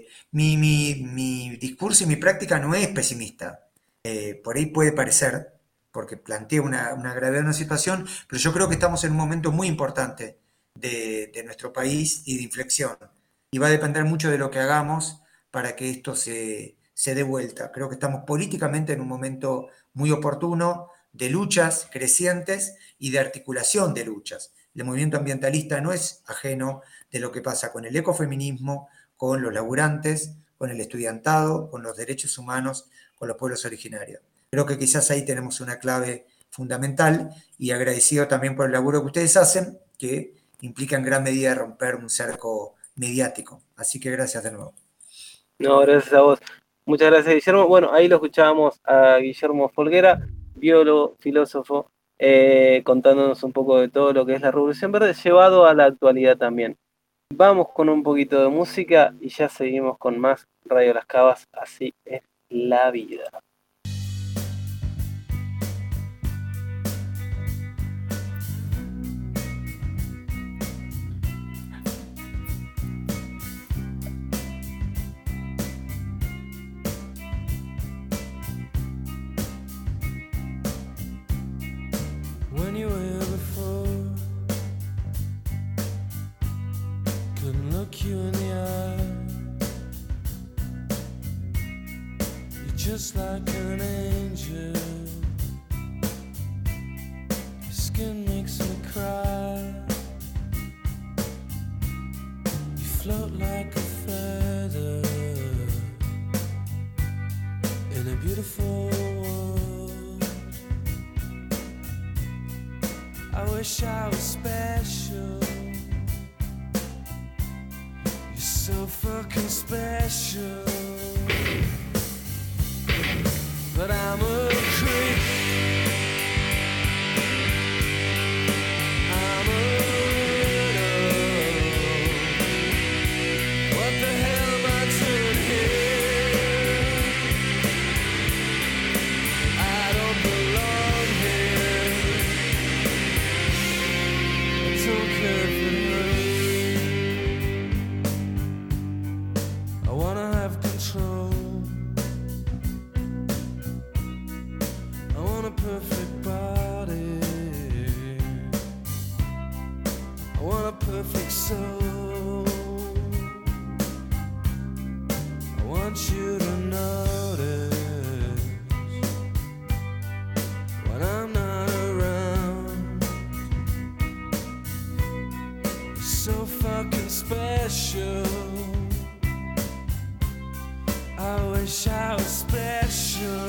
Mi discurso y mi práctica no es pesimista. Por ahí puede parecer, porque plantea una gravedad de una situación, pero yo creo que estamos en un momento muy importante de nuestro país y de inflexión. Y va a depender mucho de lo que hagamos para que esto se dé vuelta. Creo que estamos políticamente en un momento muy oportuno de luchas crecientes y de articulación de luchas. El movimiento ambientalista no es ajeno de lo que pasa con el ecofeminismo, con los laburantes, con el estudiantado, con los derechos humanos, con los pueblos originarios. Creo que quizás ahí tenemos una clave fundamental y agradecido también por el laburo que ustedes hacen, que implica en gran medida romper un cerco mediático. Así que gracias de nuevo. No, gracias a vos. Muchas gracias, Guillermo. Bueno, ahí lo escuchábamos a Guillermo Folguera, biólogo, filósofo, contándonos un poco de todo lo que es la Revolución Verde, llevado a la actualidad también. Vamos con un poquito de música y ya seguimos con más Radio Las Cavas, así es la vida. When you were here before, couldn't look you in the eye. You're just like an angel. Your skin makes me cry. You float like a feather in a beautiful world. I wish I was special. You're so fucking special. But I'm a creep. I'm a widow. What the hell am I doing here? I don't belong here. I don't care if it hurts. I wanna have control. I want a perfect body. I want a perfect soul. I want you to notice when I'm not around. You're so fucking special. I wish I was special.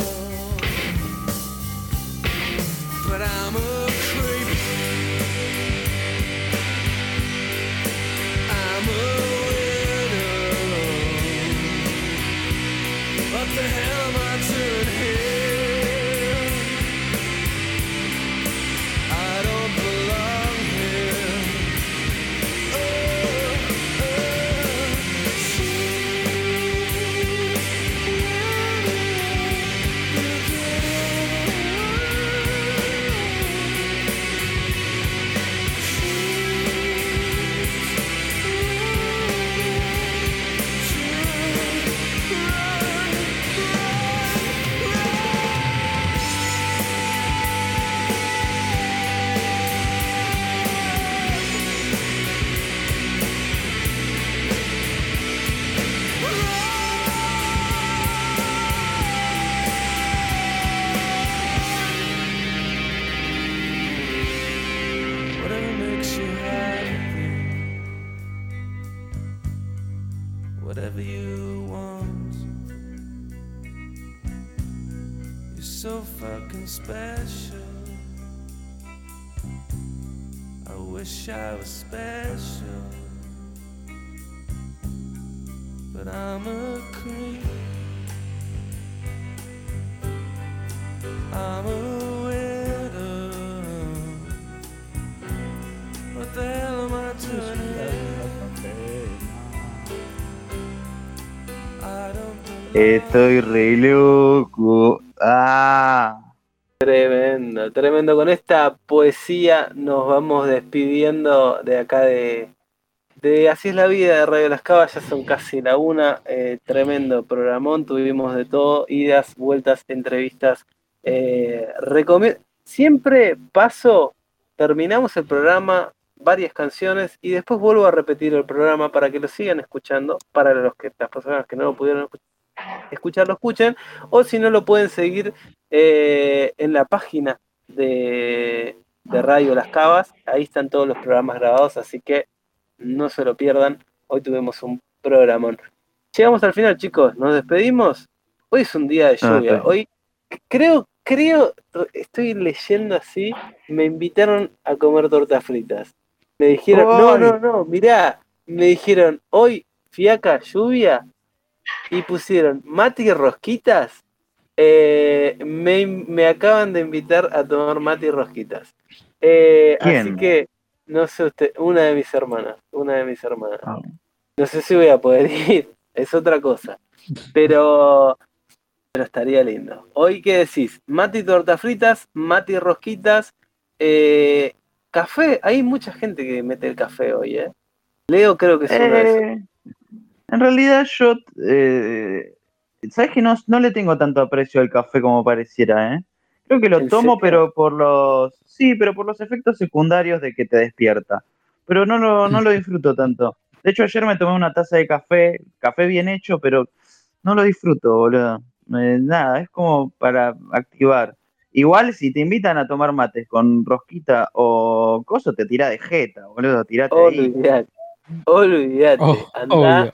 But I'm a creep. I'm a widow. What the hell am I doing here? I don't belong here. Whatever makes you happy, whatever you want. You're so fucking special. I wish I was special, but I'm a creep. I'm a widow. What the hell am I doing here? I don't belong. Estoy re loco. Tremendo, tremendo. Con esta poesía nos vamos despidiendo de acá de Así es la vida de Radio Las Cavas. Ya son casi la 1. Tremendo programón, tuvimos de todo, idas, vueltas, entrevistas. Siempre terminamos el programa, varias canciones, y después vuelvo a repetir el programa para que lo sigan escuchando, para las personas que no lo pudieron escuchar lo escuchen, o si no lo pueden seguir en la página de Radio Las Cavas. Ahí están todos los programas grabados, así que no se lo pierdan. Hoy tuvimos un programón. Llegamos al final, chicos. Nos despedimos. Hoy es un día de lluvia. sí. Hoy creo, estoy leyendo así. Me invitaron a comer tortas fritas. Me dijeron, ¡Ay! no, mirá. Me dijeron, hoy fiaca, lluvia. Y pusieron mate y rosquitas. Me acaban de invitar a tomar mate y rosquitas. Así ¿Quién? que, no sé usted, una de mis hermanas. Ah. No sé si voy a poder ir, es otra cosa. Pero estaría lindo. Hoy, ¿qué decís? Mate y tortas fritas, mate y rosquitas, café. Hay mucha gente que mete el café hoy, ¿eh? Leo creo que es uno de esos. En realidad yo, ¿sabes que no le tengo tanto aprecio al café como pareciera, eh? Creo que lo ¿En tomo, serio? pero por los efectos secundarios de que te despierta. Pero no lo disfruto tanto. De hecho, ayer me tomé una taza de café bien hecho, pero no lo disfruto, boludo. Nada, es como para activar. Igual si te invitan a tomar mates con rosquita o coso, te tira de jeta, boludo, tirate ahí. Olvídate. Andá, Obvio.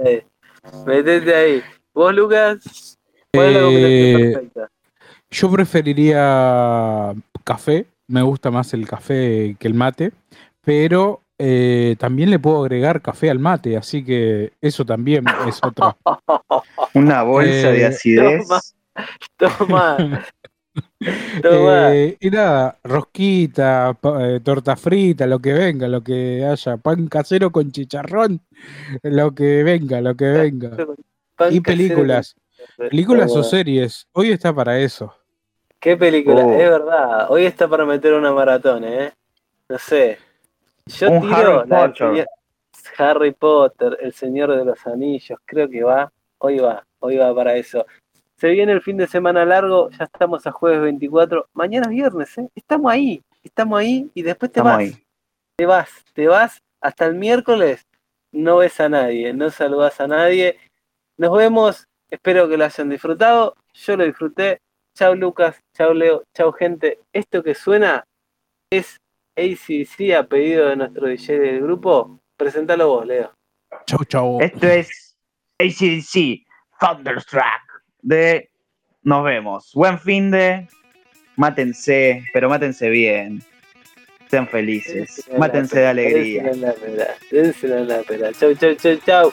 metete ahí. ¿Vos, Lucas? ¿Cuál es la combinación Eh, perfecta? yo preferiría café, me gusta más el café que el mate, pero también le puedo agregar café al mate, así que eso también es otra. Una bolsa de Eh, Toma, acidez. toma, toma. y nada, rosquita, torta frita, lo que venga, lo que haya, pan casero con chicharrón, lo que venga. Pan Y casero con... películas o series, hoy está para eso. ¿Qué película? Oh, Es verdad, hoy está para meter una maratón, ¿eh? No sé. Yo un Harry tiro la del Potter. señor Harry Potter, El Señor de los Anillos, creo que hoy va para eso. Se viene el fin de semana largo, ya estamos a jueves 24, mañana es viernes, ¿eh? Estamos ahí y después te Estamos vas, ahí. te vas hasta el miércoles, no ves a nadie, no saludas a nadie. Nos vemos, espero que lo hayan disfrutado, yo lo disfruté. Chau Lucas, chau Leo, chau gente. Esto que suena es AC/DC a pedido de nuestro DJ del grupo. Presentalo vos, Leo. Chau, chau. Esto es AC/DC Thunderstruck de Nos vemos. Buen fin de. Mátense, pero mátense bien. Sean felices. Mátense de alegría. Dénsela en la pera. Chau, chau, chau, chau.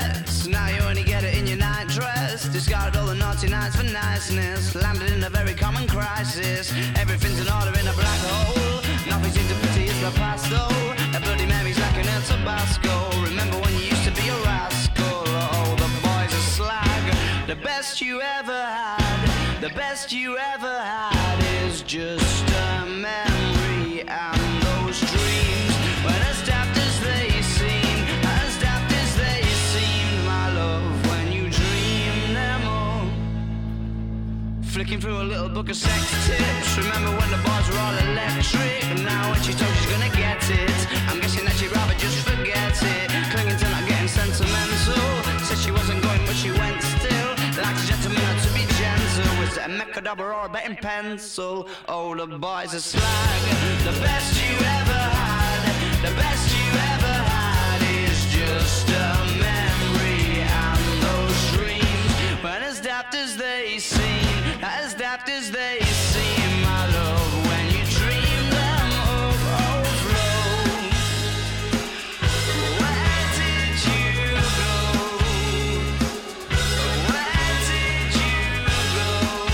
less. Now you only get it in your night dress. Discarded all the naughty nights for niceness. Landed in a very common crisis. Everything's in order in a black hole. Nothing seems to pity is the past though. A Bloody Mary's like an El Tabasco. Remember when you used to be a rascal? Oh, the boys are slag. The best you ever had, the best you ever had is just a memory. And those dreams, when as daft as they seem, as daft as they seemed, my love, when you dream them all. Flicking through a little book of sex tips. Remember when the bars were all electric? Now when she told she's gonna get it, I'm guessing that she'd rather just forget it. Clinging to not getting sentimental. Said she wasn't going but she went still. Like a gentleman had to be gentle. Was it a Mechadabra or a betting pencil? Oh, the boys are slag. The best you ever had, the best you ever had is just a memory. And those dreams, when as daft as they seem, as daft as they seem, my love, when you dream them overflow. Where did you go? Where did you go?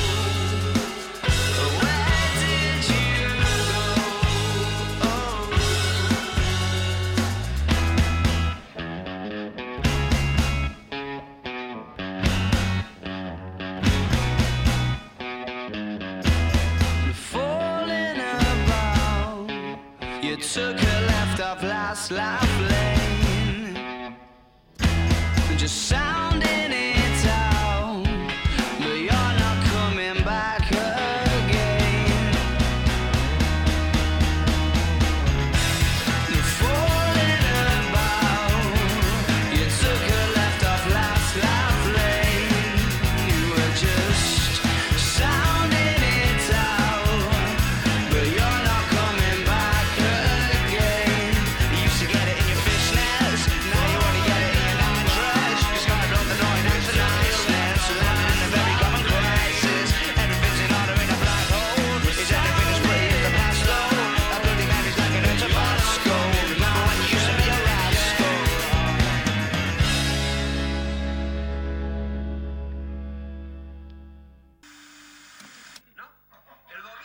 Where did you go? Oh. Falling about, you took a left off last life lane. Just sound